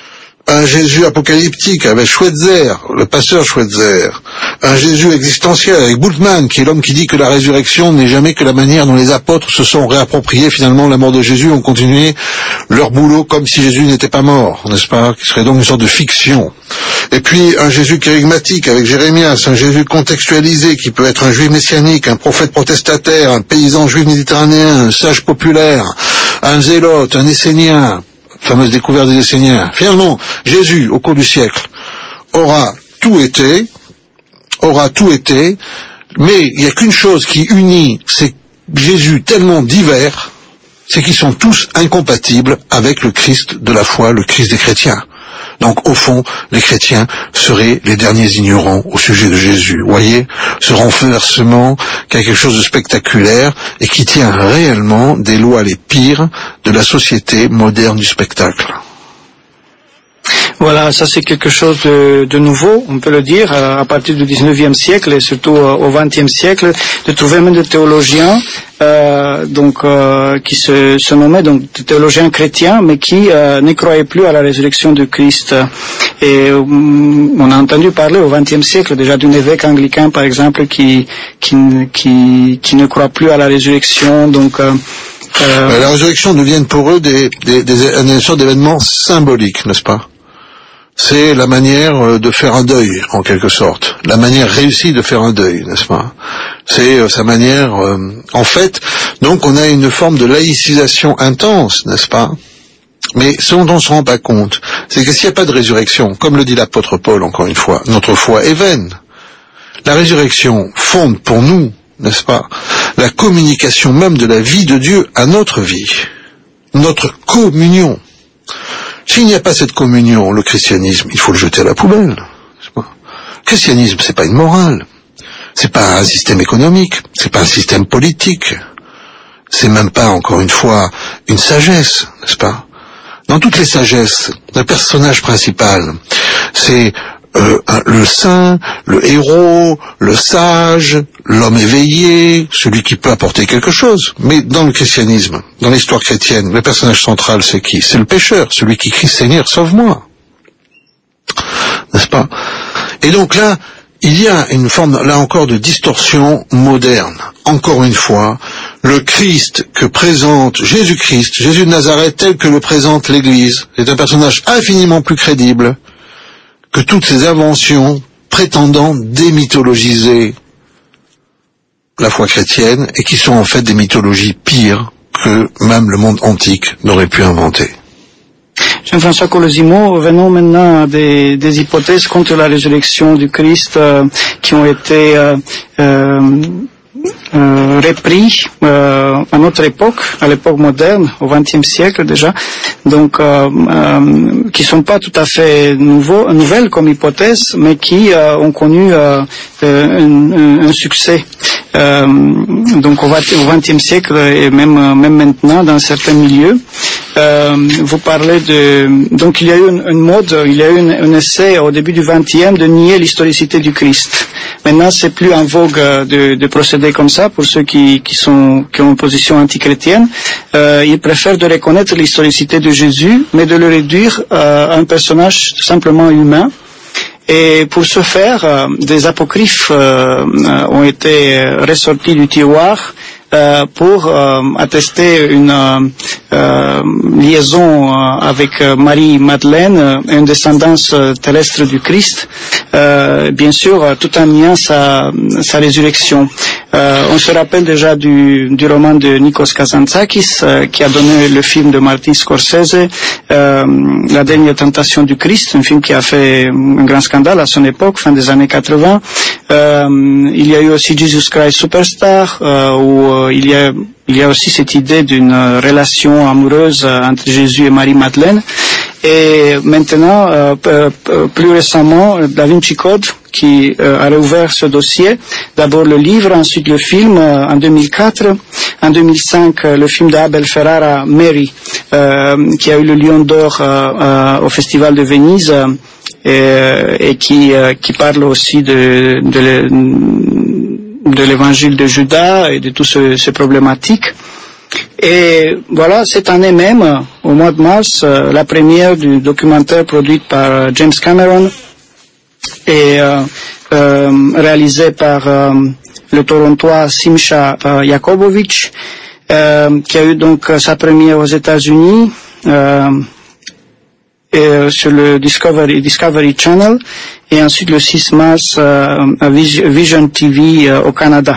Un Jésus apocalyptique avec Schweitzer, le pasteur Schweitzer. Un Jésus existentiel avec Bultmann, qui est l'homme qui dit que la résurrection n'est jamais que la manière dont les apôtres se sont réappropriés finalement la mort de Jésus, ont continué leur boulot comme si Jésus n'était pas mort, n'est-ce pas? Qui serait donc une sorte de fiction. Et puis un Jésus kérigmatique avec Jérémias, un Jésus contextualisé qui peut être un juif messianique, un prophète protestataire, un paysan juif méditerranéen, un sage populaire, un zélote, un essénien, fameuse découverte des Esséniens. Finalement, Jésus, au cours du siècle, aura tout été, aura tout été, mais il n'y a qu'une chose qui unit ces Jésus tellement divers, c'est qu'ils sont tous incompatibles avec le Christ de la foi, le Christ des chrétiens. Donc, au fond, les chrétiens seraient les derniers ignorants au sujet de Jésus. Vous voyez, ce renversement qui a quelque chose de spectaculaire et qui tient réellement des lois les pires de la société moderne du spectacle. Voilà, ça c'est quelque chose de, de nouveau, on peut le dire, à partir du dix-neuvième siècle et surtout au vingtième siècle, de trouver même des théologiens euh, donc euh, qui se, se nommaient donc des théologiens chrétiens, mais qui euh, ne croyaient plus à la résurrection de Christ. Et euh, on a entendu parler au vingtième siècle déjà d'un évêque anglican, par exemple, qui qui qui, qui ne croit plus à la résurrection. Donc euh, euh, la résurrection devient pour eux des, des, des, une sorte d'événement symbolique, n'est-ce pas? C'est la manière de faire un deuil, en quelque sorte. La manière réussie de faire un deuil, n'est-ce pas? C'est euh, sa manière... Euh, en fait, donc on a une forme de laïcisation intense, n'est-ce pas? Mais ce dont on ne se rend pas compte, c'est que s'il n'y a pas de résurrection, comme le dit l'apôtre Paul, encore une fois, notre foi est vaine. La résurrection fonde pour nous, n'est-ce pas, la communication même de la vie de Dieu à notre vie. notre communion. S'il n'y a pas cette communion, le christianisme, il faut le jeter à la poubelle. Le christianisme, c'est pas une morale, c'est pas un système économique, c'est pas un système politique, c'est même pas, encore une fois, une sagesse, n'est-ce pas? Dans toutes les sagesses, le personnage principal, c'est euh, le saint, le héros, le sage, l'homme éveillé, celui qui peut apporter quelque chose. Mais dans le christianisme, dans l'histoire chrétienne, le personnage central, c'est qui? C'est le pécheur, celui qui crie « Seigneur, sauve-moi ». N'est-ce pas? Et donc là, il y a une forme, là encore, de distorsion moderne. Encore une fois, le Christ que présente Jésus-Christ, Jésus de Nazareth, tel que le présente l'Église, est un personnage infiniment plus crédible que toutes ces inventions prétendant démythologiser la foi chrétienne et qui sont en fait des mythologies pires que même le monde antique n'aurait pu inventer. Jean-François Colosimo, venons maintenant à des, des hypothèses contre la résurrection du Christ euh, qui ont été euh, euh, euh, repris euh, à notre époque, à l'époque moderne, au vingtième siècle déjà, donc euh, euh, qui sont pas tout à fait nouveaux, nouvelles comme hypothèses, mais qui euh, ont connu euh, un, un succès. Euh, donc au vingtième siècle et même même maintenant dans certains milieux. Euh, vous parlez de donc il y a eu une, une mode, il y a eu une, un essai au début du vingtième de nier l'historicité du Christ. Maintenant c'est plus en vogue de, de procéder comme ça pour ceux qui qui sont qui ont une position antichrétienne. Euh, ils préfèrent de reconnaître l'historicité de Jésus, mais de le réduire euh, à un personnage simplement humain. Et pour ce faire, euh, des apocryphes euh, euh, ont été ressortis du tiroir euh, pour euh, attester une euh, euh, liaison euh, avec Marie-Madeleine, euh, une descendance euh, terrestre du Christ, euh, bien sûr tout en niant sa, sa résurrection. Euh, on se rappelle déjà du, du roman de Nikos Kazantzakis euh, qui a donné le film de Martin Scorsese, euh, La dernière tentation du Christ, un film qui a fait un grand scandale à son époque, fin des années quatre-vingts. Euh, il y a eu aussi Jesus Christ Superstar, euh, où euh, il y a il y a aussi cette idée d'une relation amoureuse euh, entre Jésus et Marie-Madeleine. Et maintenant, euh, plus récemment, Da Vinci Code, qui euh, a réouvert ce dossier. D'abord le livre, ensuite le film euh, en deux mille quatre. En deux mille cinq, euh, le film d'Abel Ferrara, Mary, euh, qui a eu le Lion d'Or euh, euh, au Festival de Venise euh, et, et qui, euh, qui parle aussi de, de, de l'évangile de Judas et de toutes ces, ces problématiques. Et voilà, cette année même, au mois de mars, euh, la première du documentaire produit par James Cameron et euh, euh, réalisé par euh, le Torontois Simcha euh, Jakobovic, euh, qui a eu donc sa première aux États-Unis euh, et, euh, sur le Discovery, Discovery Channel, et ensuite le six mars euh, à Vision T V euh, au Canada.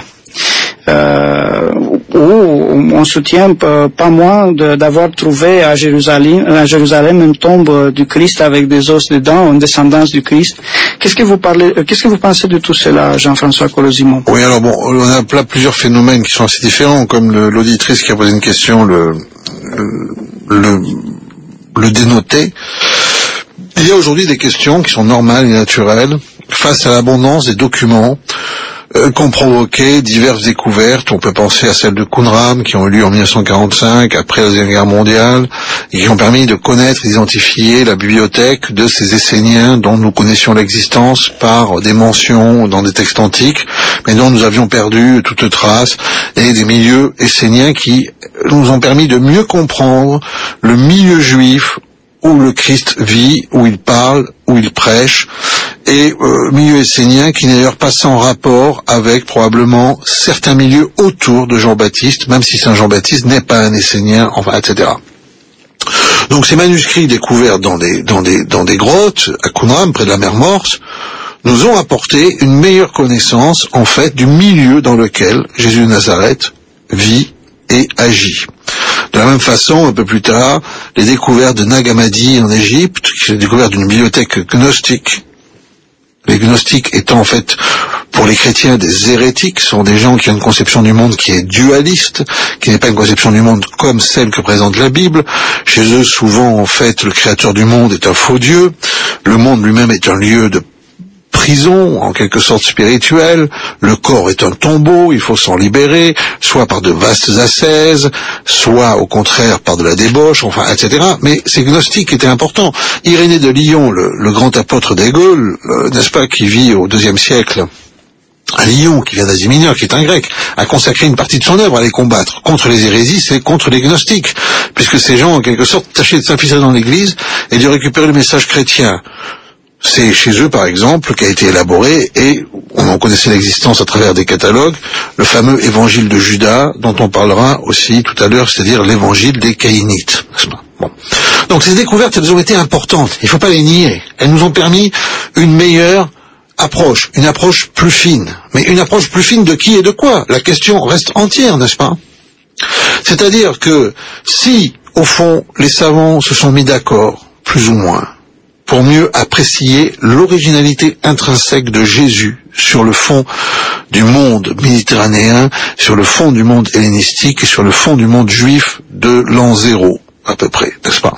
Euh, où on soutient pas moins d'avoir trouvé à Jérusalem, à Jérusalem une tombe du Christ avec des os dedans, une descendance du Christ. Qu'est-ce que vous parlez, qu'est-ce que vous pensez de tout cela, Jean-François Colosimo? Oui, alors bon, on a là plusieurs phénomènes qui sont assez différents, comme l'auditrice qui a posé une question le, le, le dénotait. Il y a aujourd'hui des questions qui sont normales et naturelles face à l'abondance des documents Euh, qu'ont provoqué diverses découvertes. On peut penser à celles de Qumran qui ont eu lieu en mille neuf cent quarante-cinq, après la Deuxième Guerre mondiale, et qui ont permis de connaître et d'identifier la bibliothèque de ces Esséniens dont nous connaissions l'existence par des mentions dans des textes antiques, mais dont nous avions perdu toute trace, et des milieux esséniens qui nous ont permis de mieux comprendre le milieu juif où le Christ vit, où il parle, où il prêche, et euh, milieu essénien qui n'est d'ailleurs pas sans rapport avec probablement certains milieux autour de Jean-Baptiste, même si Saint Jean-Baptiste n'est pas un essénien, enfin, et cetera. Donc ces manuscrits découverts dans des, dans des, dans des grottes à Qumran, près de la mer Morse, nous ont apporté une meilleure connaissance, en fait, du milieu dans lequel Jésus de Nazareth vit et agit. De la même façon, un peu plus tard, les découvertes de Nag Hammadi en Égypte, qui est la découverte d'une bibliothèque gnostique, les gnostiques étant en fait pour les chrétiens, des hérétiques, sont des gens qui ont une conception du monde qui est dualiste, qui n'est pas une conception du monde comme celle que présente la Bible. Chez eux, souvent, en fait, le créateur du monde est un faux Dieu. Le monde lui-même est un lieu de prison, en quelque sorte spirituelle. Le corps est un tombeau, il faut s'en libérer, soit par de vastes ascèses, soit au contraire par de la débauche, enfin, et cetera. Mais ces gnostiques étaient importants. Irénée de Lyon, le, le grand apôtre des Gaules, euh, n'est-ce pas, qui vit au deuxième siècle à Lyon, qui vient d'Asie mineure, qui est un grec, a consacré une partie de son œuvre à les combattre. Contre les hérésies, c'est contre les gnostiques, puisque ces gens, en quelque sorte, tâchaient de s'infiltrer dans l'Église et de récupérer le message chrétien. C'est chez eux, par exemple, qu'a été élaboré, et on en connaissait l'existence à travers des catalogues, le fameux évangile de Judas, dont on parlera aussi tout à l'heure, c'est-à-dire l'évangile des Caïnites, n'est-ce pas ? Bon. Donc ces découvertes, elles ont été importantes, il ne faut pas les nier. Elles nous ont permis une meilleure approche, une approche plus fine. Mais une approche plus fine de qui et de quoi ? La question reste entière, n'est-ce pas ? C'est-à-dire que si, au fond, les savants se sont mis d'accord, plus ou moins, pour mieux apprécier l'originalité intrinsèque de Jésus sur le fond du monde méditerranéen, sur le fond du monde hellénistique et sur le fond du monde juif de l'an zéro, à peu près, n'est-ce pas ?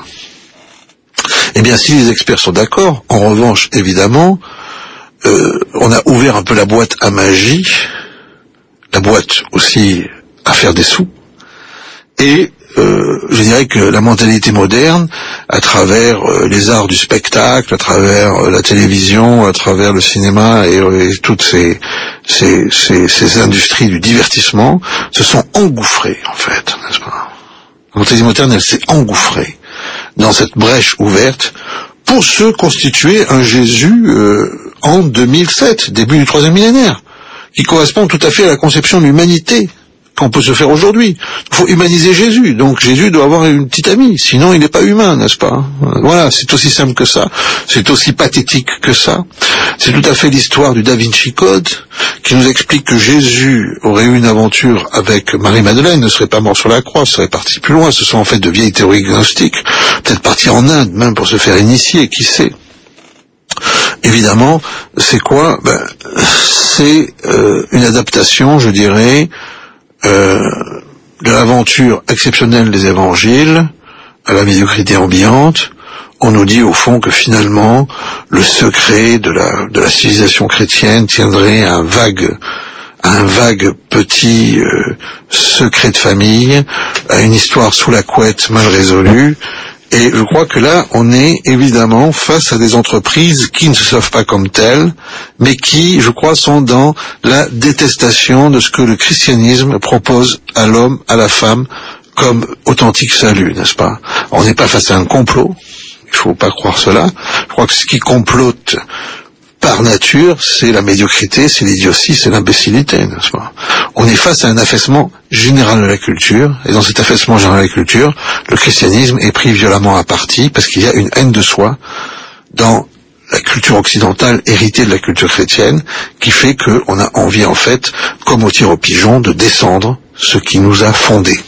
Eh bien, si les experts sont d'accord, en revanche, évidemment, euh, on a ouvert un peu la boîte à magie, la boîte aussi à faire des sous, et Euh, je dirais que la mentalité moderne, à travers euh, les arts du spectacle, à travers euh, la télévision, à travers le cinéma et, et toutes ces, ces, ces, ces industries du divertissement, se sont engouffrées, en fait, n'est-ce pas ? La mentalité moderne, elle s'est engouffrée dans cette brèche ouverte pour se constituer un Jésus euh, en deux mille sept, début du troisième millénaire, qui correspond tout à fait à la conception de l'humanité qu'on peut se faire aujourd'hui. Il faut humaniser Jésus. Donc Jésus doit avoir une petite amie, sinon il n'est pas humain, n'est-ce pas ? Voilà, c'est aussi simple que ça, c'est aussi pathétique que ça. C'est tout à fait l'histoire du Da Vinci Code, qui nous explique que Jésus aurait eu une aventure avec Marie-Madeleine, ne serait pas mort sur la croix, serait parti plus loin. Ce sont en fait de vieilles théories gnostiques, peut-être parti en Inde même pour se faire initier, qui sait ? Évidemment, c'est quoi ? Ben, c'est euh, une adaptation, je dirais, Euh, de l'aventure exceptionnelle des évangiles à la médiocrité ambiante. On nous dit au fond que finalement le secret de la, de la civilisation chrétienne tiendrait à un vague, à un vague petit euh, secret de famille, à une histoire sous la couette mal résolue. Et je crois que là, on est évidemment face à des entreprises qui ne se savent pas comme telles, mais qui, je crois, sont dans la détestation de ce que le christianisme propose à l'homme, à la femme, comme authentique salut, n'est-ce pas ? On n'est pas face à un complot, il ne faut pas croire cela. Je crois que ce qui complote par nature, c'est la médiocrité, c'est l'idiotie, c'est l'imbécilité, n'est-ce pas ? On est face à un affaissement général de la culture, et dans cet affaissement général de la culture, le christianisme est pris violemment à partie, parce qu'il y a une haine de soi dans la culture occidentale héritée de la culture chrétienne, qui fait qu'on a envie, en fait, comme au tir au pigeon, de descendre ce qui nous a fondés.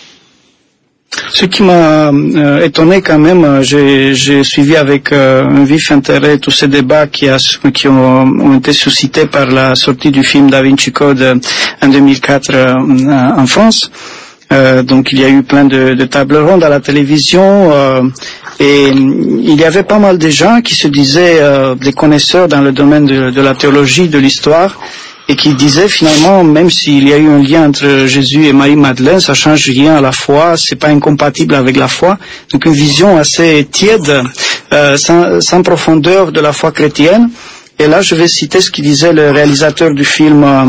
Ce qui m'a euh, étonné quand même, j'ai, j'ai suivi avec euh, un vif intérêt tous ces débats qui, a, qui ont, ont été suscités par la sortie du film Da Vinci Code euh, en deux mille quatre euh, en France. Euh, donc il y a eu plein de, de tables rondes à la télévision euh, et il y avait pas mal de gens qui se disaient euh, des connaisseurs dans le domaine de, de la théologie, de l'histoire, et qui disait finalement, même s'il y a eu un lien entre Jésus et Marie-Madeleine, ça change rien à la foi, c'est pas incompatible avec la foi. Donc une vision assez tiède, euh, sans, sans profondeur de la foi chrétienne. Et là, je vais citer ce qu'il disait le réalisateur du film, euh,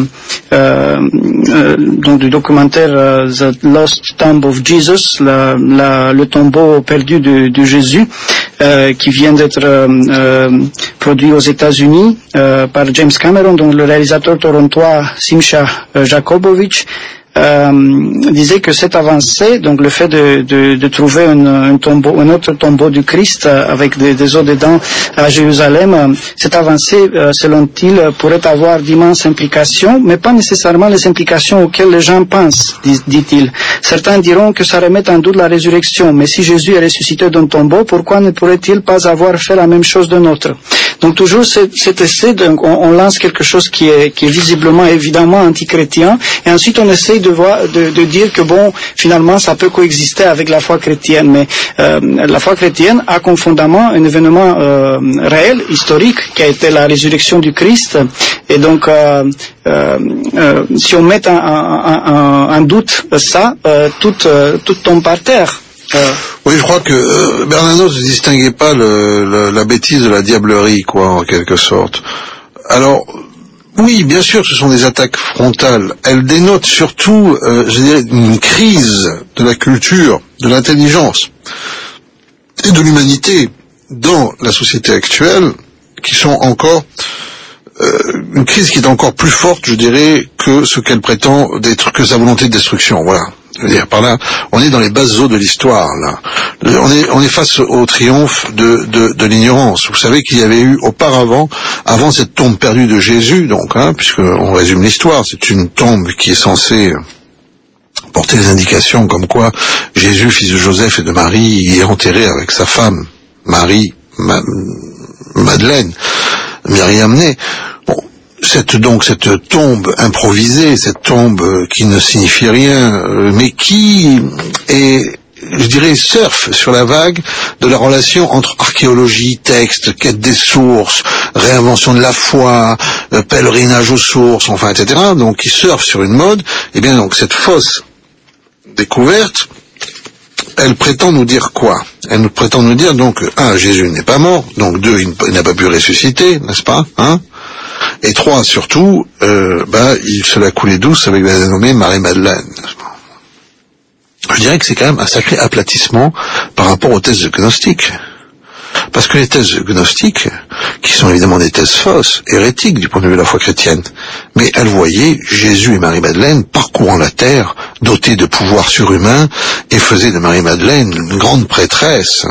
euh, donc du documentaire euh, The Lost Tomb of Jesus, la, la, le tombeau perdu de, de Jésus, euh, qui vient d'être euh, euh, produit aux États-Unis euh, par James Cameron, donc le réalisateur torontois Simcha Jakobowicz. Euh, disait que cette avancée, donc le fait de, de, de trouver un, un tombeau, un autre tombeau du Christ avec des, des os dedans à Jérusalem, cette avancée, euh, selon-il, pourrait avoir d'immenses implications, mais pas nécessairement les implications auxquelles les gens pensent, dit, dit-il. Certains diront que ça remet en doute la résurrection, mais si Jésus est ressuscité d'un tombeau, pourquoi ne pourrait-il pas avoir fait la même chose d'un autre ? Donc toujours cet, cet essai, donc on, on lance quelque chose qui est, qui est visiblement, évidemment antichrétien, et ensuite on essaye de voir, de, de dire que bon, finalement, ça peut coexister avec la foi chrétienne, mais euh, la foi chrétienne a comme fondament un événement euh, réel, historique, qui a été la résurrection du Christ, et donc euh, euh, euh, si on met en, en, en, en doute ça, euh, tout, euh, tout tombe par terre. Euh, Oui, je crois que euh, Bernanos ne distinguait pas le, le, la bêtise de la diablerie, quoi, en quelque sorte. Alors, oui, bien sûr, ce sont des attaques frontales. Elles dénotent surtout, euh, je dirais, une crise de la culture, de l'intelligence et de l'humanité dans la société actuelle, qui sont encore euh, une crise qui est encore plus forte, je dirais, que ce qu'elle prétend d'être, que sa volonté de destruction. Voilà. Je veux dire, par là, on est dans les basses eaux de l'histoire, là. On est, on est face au triomphe de, de, de l'ignorance. Vous savez qu'il y avait eu auparavant, avant cette tombe perdue de Jésus, donc, hein, puisqu'on résume l'histoire, c'est une tombe qui est censée porter des indications comme quoi Jésus, fils de Joseph et de Marie, y est enterré avec sa femme, Marie, Ma, Madeleine, Myriam. Bon, cette, donc, cette tombe improvisée, cette tombe qui ne signifie rien, mais qui est, je dirais, surfe sur la vague de la relation entre archéologie, texte, quête des sources, réinvention de la foi, euh, pèlerinage aux sources, enfin, et cetera. Donc, qui surfe sur une mode. Et bien, donc, cette fausse découverte, elle prétend nous dire quoi? Elle nous prétend nous dire, donc, un, Jésus n'est pas mort, donc, deux, il n'a pas pu ressusciter, n'est-ce pas, hein? Et trois, surtout, euh, bah, il se l'a coulé douce avec la dénommée Marie-Madeleine, n'est-ce pas? Je dirais que c'est quand même un sacré aplatissement par rapport aux thèses gnostiques. Parce que les thèses gnostiques, qui sont évidemment des thèses fausses, hérétiques du point de vue de la foi chrétienne, mais elles voyaient Jésus et Marie-Madeleine parcourant la terre, dotés de pouvoirs surhumains, et faisaient de Marie-Madeleine une grande prêtresse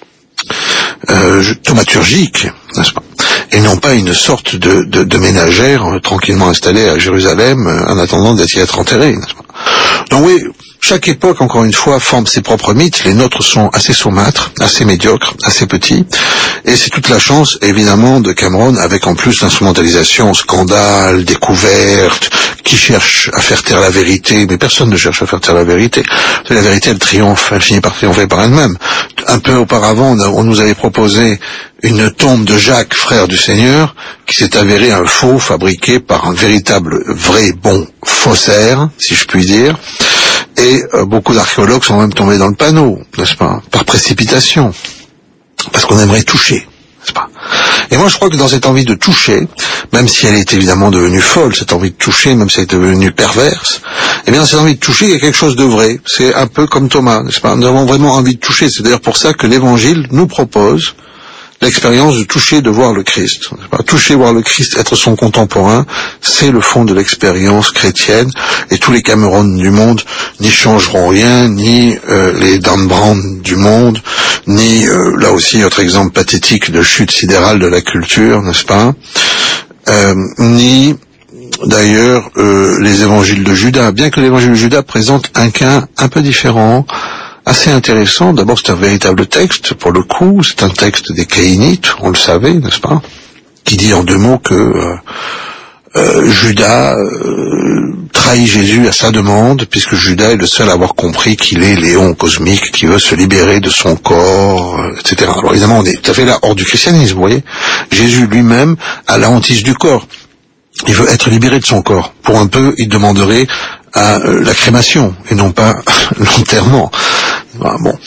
euh, thaumaturgique, n'est-ce pas? Et non pas une sorte de, de, de ménagère euh, tranquillement installée à Jérusalem euh, en attendant d'y être enterrée, n'est-ce pas? Donc oui, chaque époque, encore une fois, forme ses propres mythes. Les nôtres sont assez saumâtres, assez médiocres, assez petits. Et c'est toute la chance, évidemment, de Cameron, avec en plus l'instrumentalisation, scandale, découverte, qui cherche à faire taire la vérité. Mais personne ne cherche à faire taire la vérité. La vérité, elle triomphe, elle finit par triompher par elle-même. Un peu auparavant, on nous avait proposé une tombe de Jacques, frère du Seigneur, qui s'est avéré un faux fabriqué par un véritable, vrai, bon faussaire, si je puis dire. Et euh, beaucoup d'archéologues sont même tombés dans le panneau, n'est-ce pas, par précipitation, parce qu'on aimerait toucher, n'est-ce pas. Et moi je crois que dans cette envie de toucher, même si elle est évidemment devenue folle, cette envie de toucher, même si elle est devenue perverse, eh bien dans cette envie de toucher, il y a quelque chose de vrai. C'est un peu comme Thomas, n'est-ce pas. Nous avons vraiment envie de toucher. C'est d'ailleurs pour ça que l'Évangile nous propose l'expérience de toucher, de voir le Christ. Toucher, voir le Christ, être son contemporain, c'est le fond de l'expérience chrétienne, et tous les Cameron du monde n'y changeront rien, ni euh, les Dan Brown du monde, ni, euh, là aussi, autre exemple pathétique de chute sidérale de la culture, n'est-ce pas, euh, ni, d'ailleurs, euh, les évangiles de Judas, bien que l'évangile de Judas présente un cas un peu différent, assez intéressant. D'abord, c'est un véritable texte, pour le coup, c'est un texte des Caïnites, on le savait, n'est-ce pas, qui dit en deux mots que euh, euh, Judas euh, trahit Jésus à sa demande, puisque Judas est le seul à avoir compris qu'il est Léon cosmique, qui veut se libérer de son corps, euh, et cetera. Alors évidemment, on est tout à fait là hors du christianisme, vous voyez. Jésus lui-même a la hantise du corps. Il veut être libéré de son corps. Pour un peu, il demanderait à euh, la crémation, et non pas l'enterrement. Bon.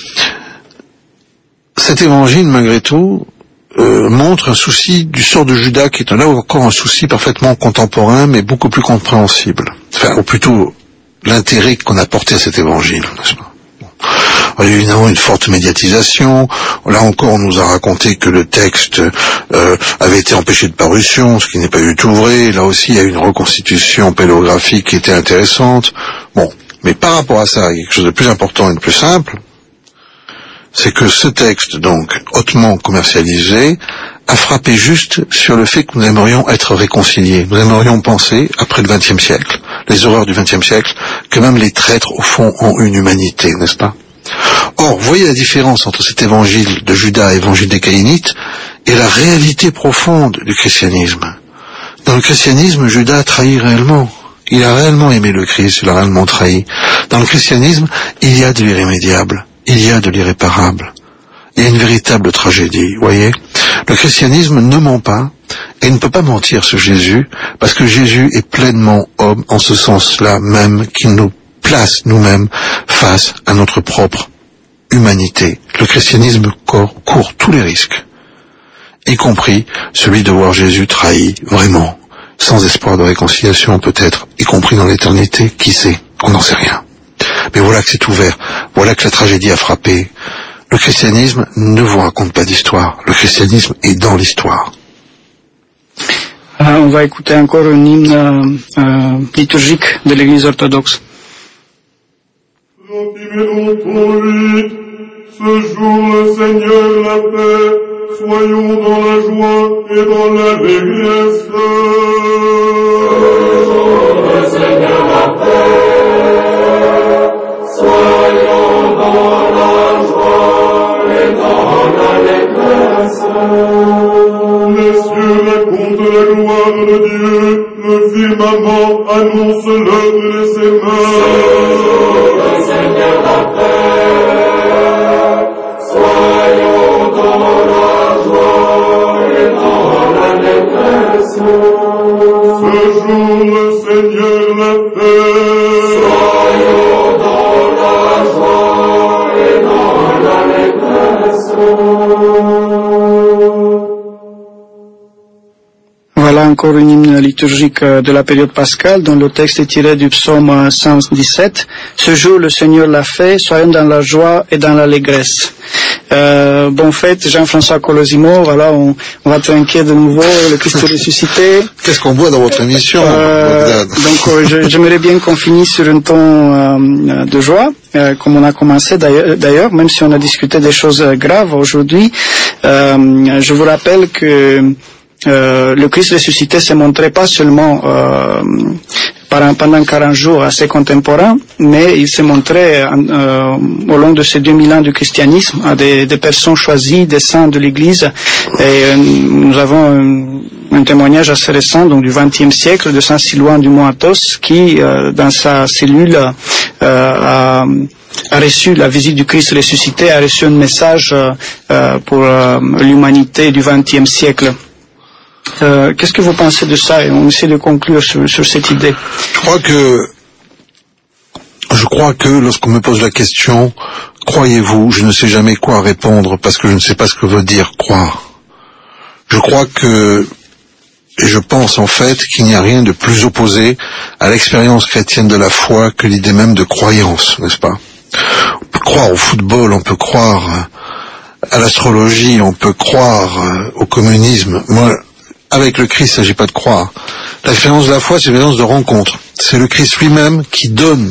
Cet évangile, malgré tout, euh, montre un souci du sort de Judas, qui est là encore un souci parfaitement contemporain, mais beaucoup plus compréhensible. Enfin, ou plutôt, l'intérêt qu'on a porté à cet évangile, n'est-ce pas? Il y a évidemment une forte médiatisation. Là encore, on nous a raconté que le texte euh, avait été empêché de parution, ce qui n'est pas du tout vrai. Là aussi, il y a une reconstitution pélographique qui était intéressante. Bon, mais par rapport à ça, il y a quelque chose de plus important et de plus simple, c'est que ce texte, donc, hautement commercialisé, a frappé juste sur le fait que nous aimerions être réconciliés. Nous aimerions penser, après le vingtième siècle, les horreurs du vingtième siècle, que même les traîtres, au fond, ont une humanité, n'est-ce pas? Or, voyez la différence entre cet évangile de Judas et l'évangile des Caïnites, est la réalité profonde du christianisme. Dans le christianisme, Judas trahit réellement. Il a réellement aimé le Christ, il a réellement trahi. Dans le christianisme, il y a de l'irrémédiable, il y a de l'irréparable. Il y a une véritable tragédie, vous voyez. Le christianisme ne ment pas, et ne peut pas mentir sur Jésus, parce que Jésus est pleinement homme, en ce sens-là même, qu'il nous place nous-mêmes face à notre propre humanité. Le christianisme court, court tous les risques, y compris celui de voir Jésus trahi, vraiment, sans espoir de réconciliation peut-être, y compris dans l'éternité, qui sait, on n'en sait rien. Mais voilà que c'est ouvert, voilà que la tragédie a frappé. Le christianisme ne vous raconte pas d'histoire, le christianisme est dans l'histoire. Ah, on va écouter encore un hymne euh, euh, liturgique de l'Église orthodoxe. Ce jour le Seigneur l'a fait, soyons dans la joie et dans l'allégresse. Ce jour le Seigneur l'a fait, soyons dans la joie et dans l'allégresse. Les cieux racontent la gloire de Dieu, le firmament annonce l'œuvre de ses mains. Ce jour le Seigneur l'a fait, soyons dans la joie et dans l'allégresse. Ce jour le Seigneur l'a fait, soyons dans la joie et dans l'allégresse. Voilà encore une hymne liturgique de la période pascale dont le texte est tiré du psaume cent dix-sept. Ce jour le Seigneur l'a fait, soyons dans la joie et dans l'allégresse. Euh, bon fête, Jean-François Colosimo, voilà, on, on va trinquer de nouveau le Christ ressuscité. Qu'est-ce qu'on boit dans votre émission, euh, Donc euh, je, j'aimerais bien qu'on finisse sur un ton euh, de joie, euh, comme on a commencé d'ailleurs, d'ailleurs, même si on a discuté des choses graves aujourd'hui. Euh, je vous rappelle que Euh, le Christ ressuscité s'est montré pas seulement euh, pendant quarante jours à ses contemporains, mais il s'est montré euh, au long de ces deux mille ans du christianisme à des, des personnes choisies, des saints de l'Église. Et euh, nous avons un, un témoignage assez récent, donc du vingtième siècle, de saint Silouan du Mont Athos, qui euh, dans sa cellule euh, a a reçu la visite du Christ ressuscité, a reçu un message euh, pour euh, l'humanité du vingtième siècle. Euh, qu'est-ce que vous pensez de ça? Et on essaie de conclure sur, sur cette idée. Je crois que, je crois que lorsqu'on me pose la question, croyez-vous, je ne sais jamais quoi répondre parce que je ne sais pas ce que veut dire croire. Je crois que, et je pense en fait qu'il n'y a rien de plus opposé à l'expérience chrétienne de la foi que l'idée même de croyance, n'est-ce pas? On peut croire au football, on peut croire à l'astrologie, on peut croire au communisme. Moi, avec le Christ, il ne s'agit pas de croire. L'expérience de la foi, c'est une expérience de rencontre. C'est le Christ lui-même qui donne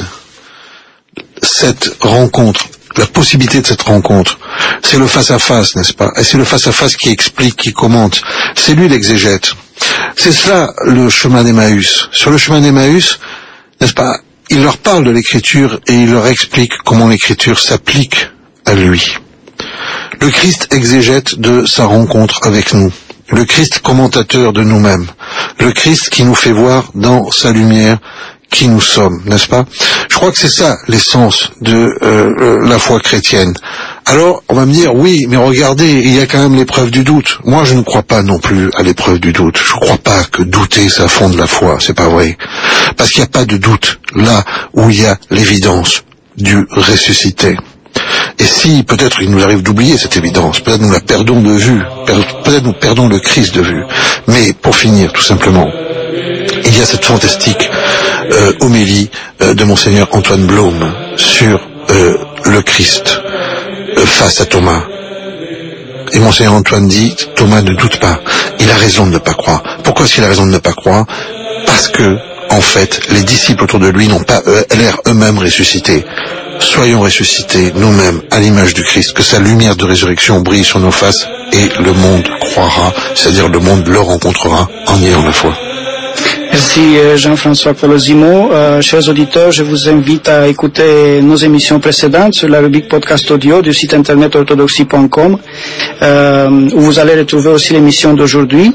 cette rencontre, la possibilité de cette rencontre. C'est le face-à-face, n'est-ce pas? Et c'est le face-à-face qui explique, qui commente. C'est lui l'exégète. C'est cela le chemin d'Emmaüs. Sur le chemin d'Emmaüs, n'est-ce pas, il leur parle de l'écriture et il leur explique comment l'écriture s'applique à lui. Le Christ exégète de sa rencontre avec nous. Le Christ commentateur de nous-mêmes, le Christ qui nous fait voir dans sa lumière qui nous sommes, n'est-ce pas? Je crois que c'est ça l'essence de euh, la foi chrétienne. Alors, on va me dire, oui, mais regardez, il y a quand même l'épreuve du doute. Moi, je ne crois pas non plus à l'épreuve du doute. Je ne crois pas que douter, ça fonde la foi, c'est pas vrai. Parce qu'il n'y a pas de doute là où il y a l'évidence du ressuscité. Et si, peut-être, il nous arrive d'oublier cette évidence, peut-être nous la perdons de vue, peut-être nous perdons le Christ de vue. Mais, pour finir, tout simplement, il y a cette fantastique euh, homélie euh, de Monseigneur Antoine Blaume sur euh, le Christ euh, face à Thomas. Et Monseigneur Antoine dit, Thomas ne doute pas, il a raison de ne pas croire. Pourquoi est-ce qu'il a raison de ne pas croire? Parce que, en fait, les disciples autour de lui n'ont pas euh, l'air eux-mêmes ressuscités. Soyons ressuscités nous-mêmes à l'image du Christ, que sa lumière de résurrection brille sur nos faces et le monde croira, c'est-à-dire le monde le rencontrera en ayant la foi. Merci Jean-François Colosimo. Euh, chers auditeurs, je vous invite à écouter nos émissions précédentes sur la rubrique podcast audio du site internet orthodoxie point com, euh, où vous allez retrouver aussi l'émission d'aujourd'hui.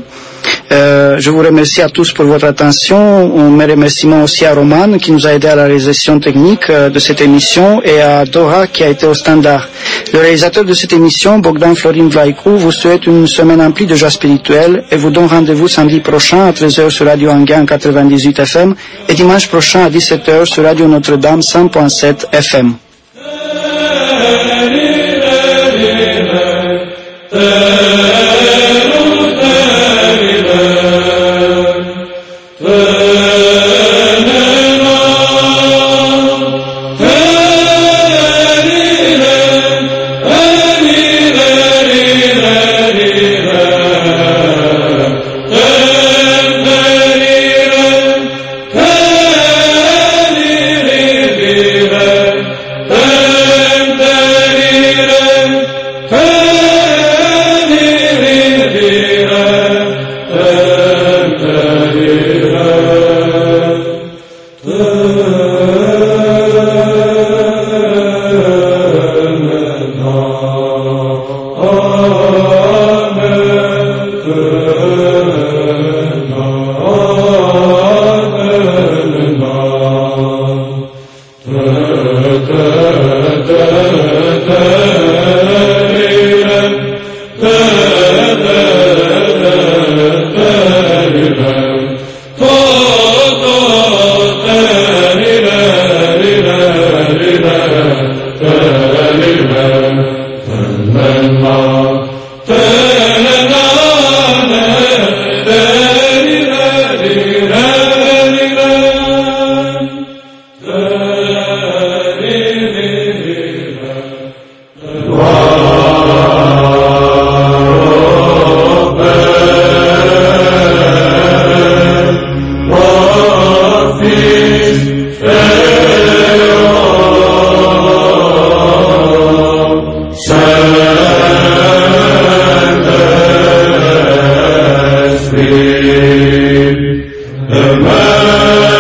Euh, je vous remercie à tous pour votre attention. Mes remerciements aussi à Roman qui nous a aidé à la réalisation technique euh, de cette émission et à Dora qui a été au standard. Le réalisateur de cette émission, Bogdan Florin Vlaicu, vous souhaite une semaine emplie de joie spirituelle et vous donne rendez-vous samedi prochain à treize heures sur Radio Anguin quatre-vingt-dix-huit F M et dimanche prochain à dix-sept heures sur Radio Notre-Dame cent point sept F M. The man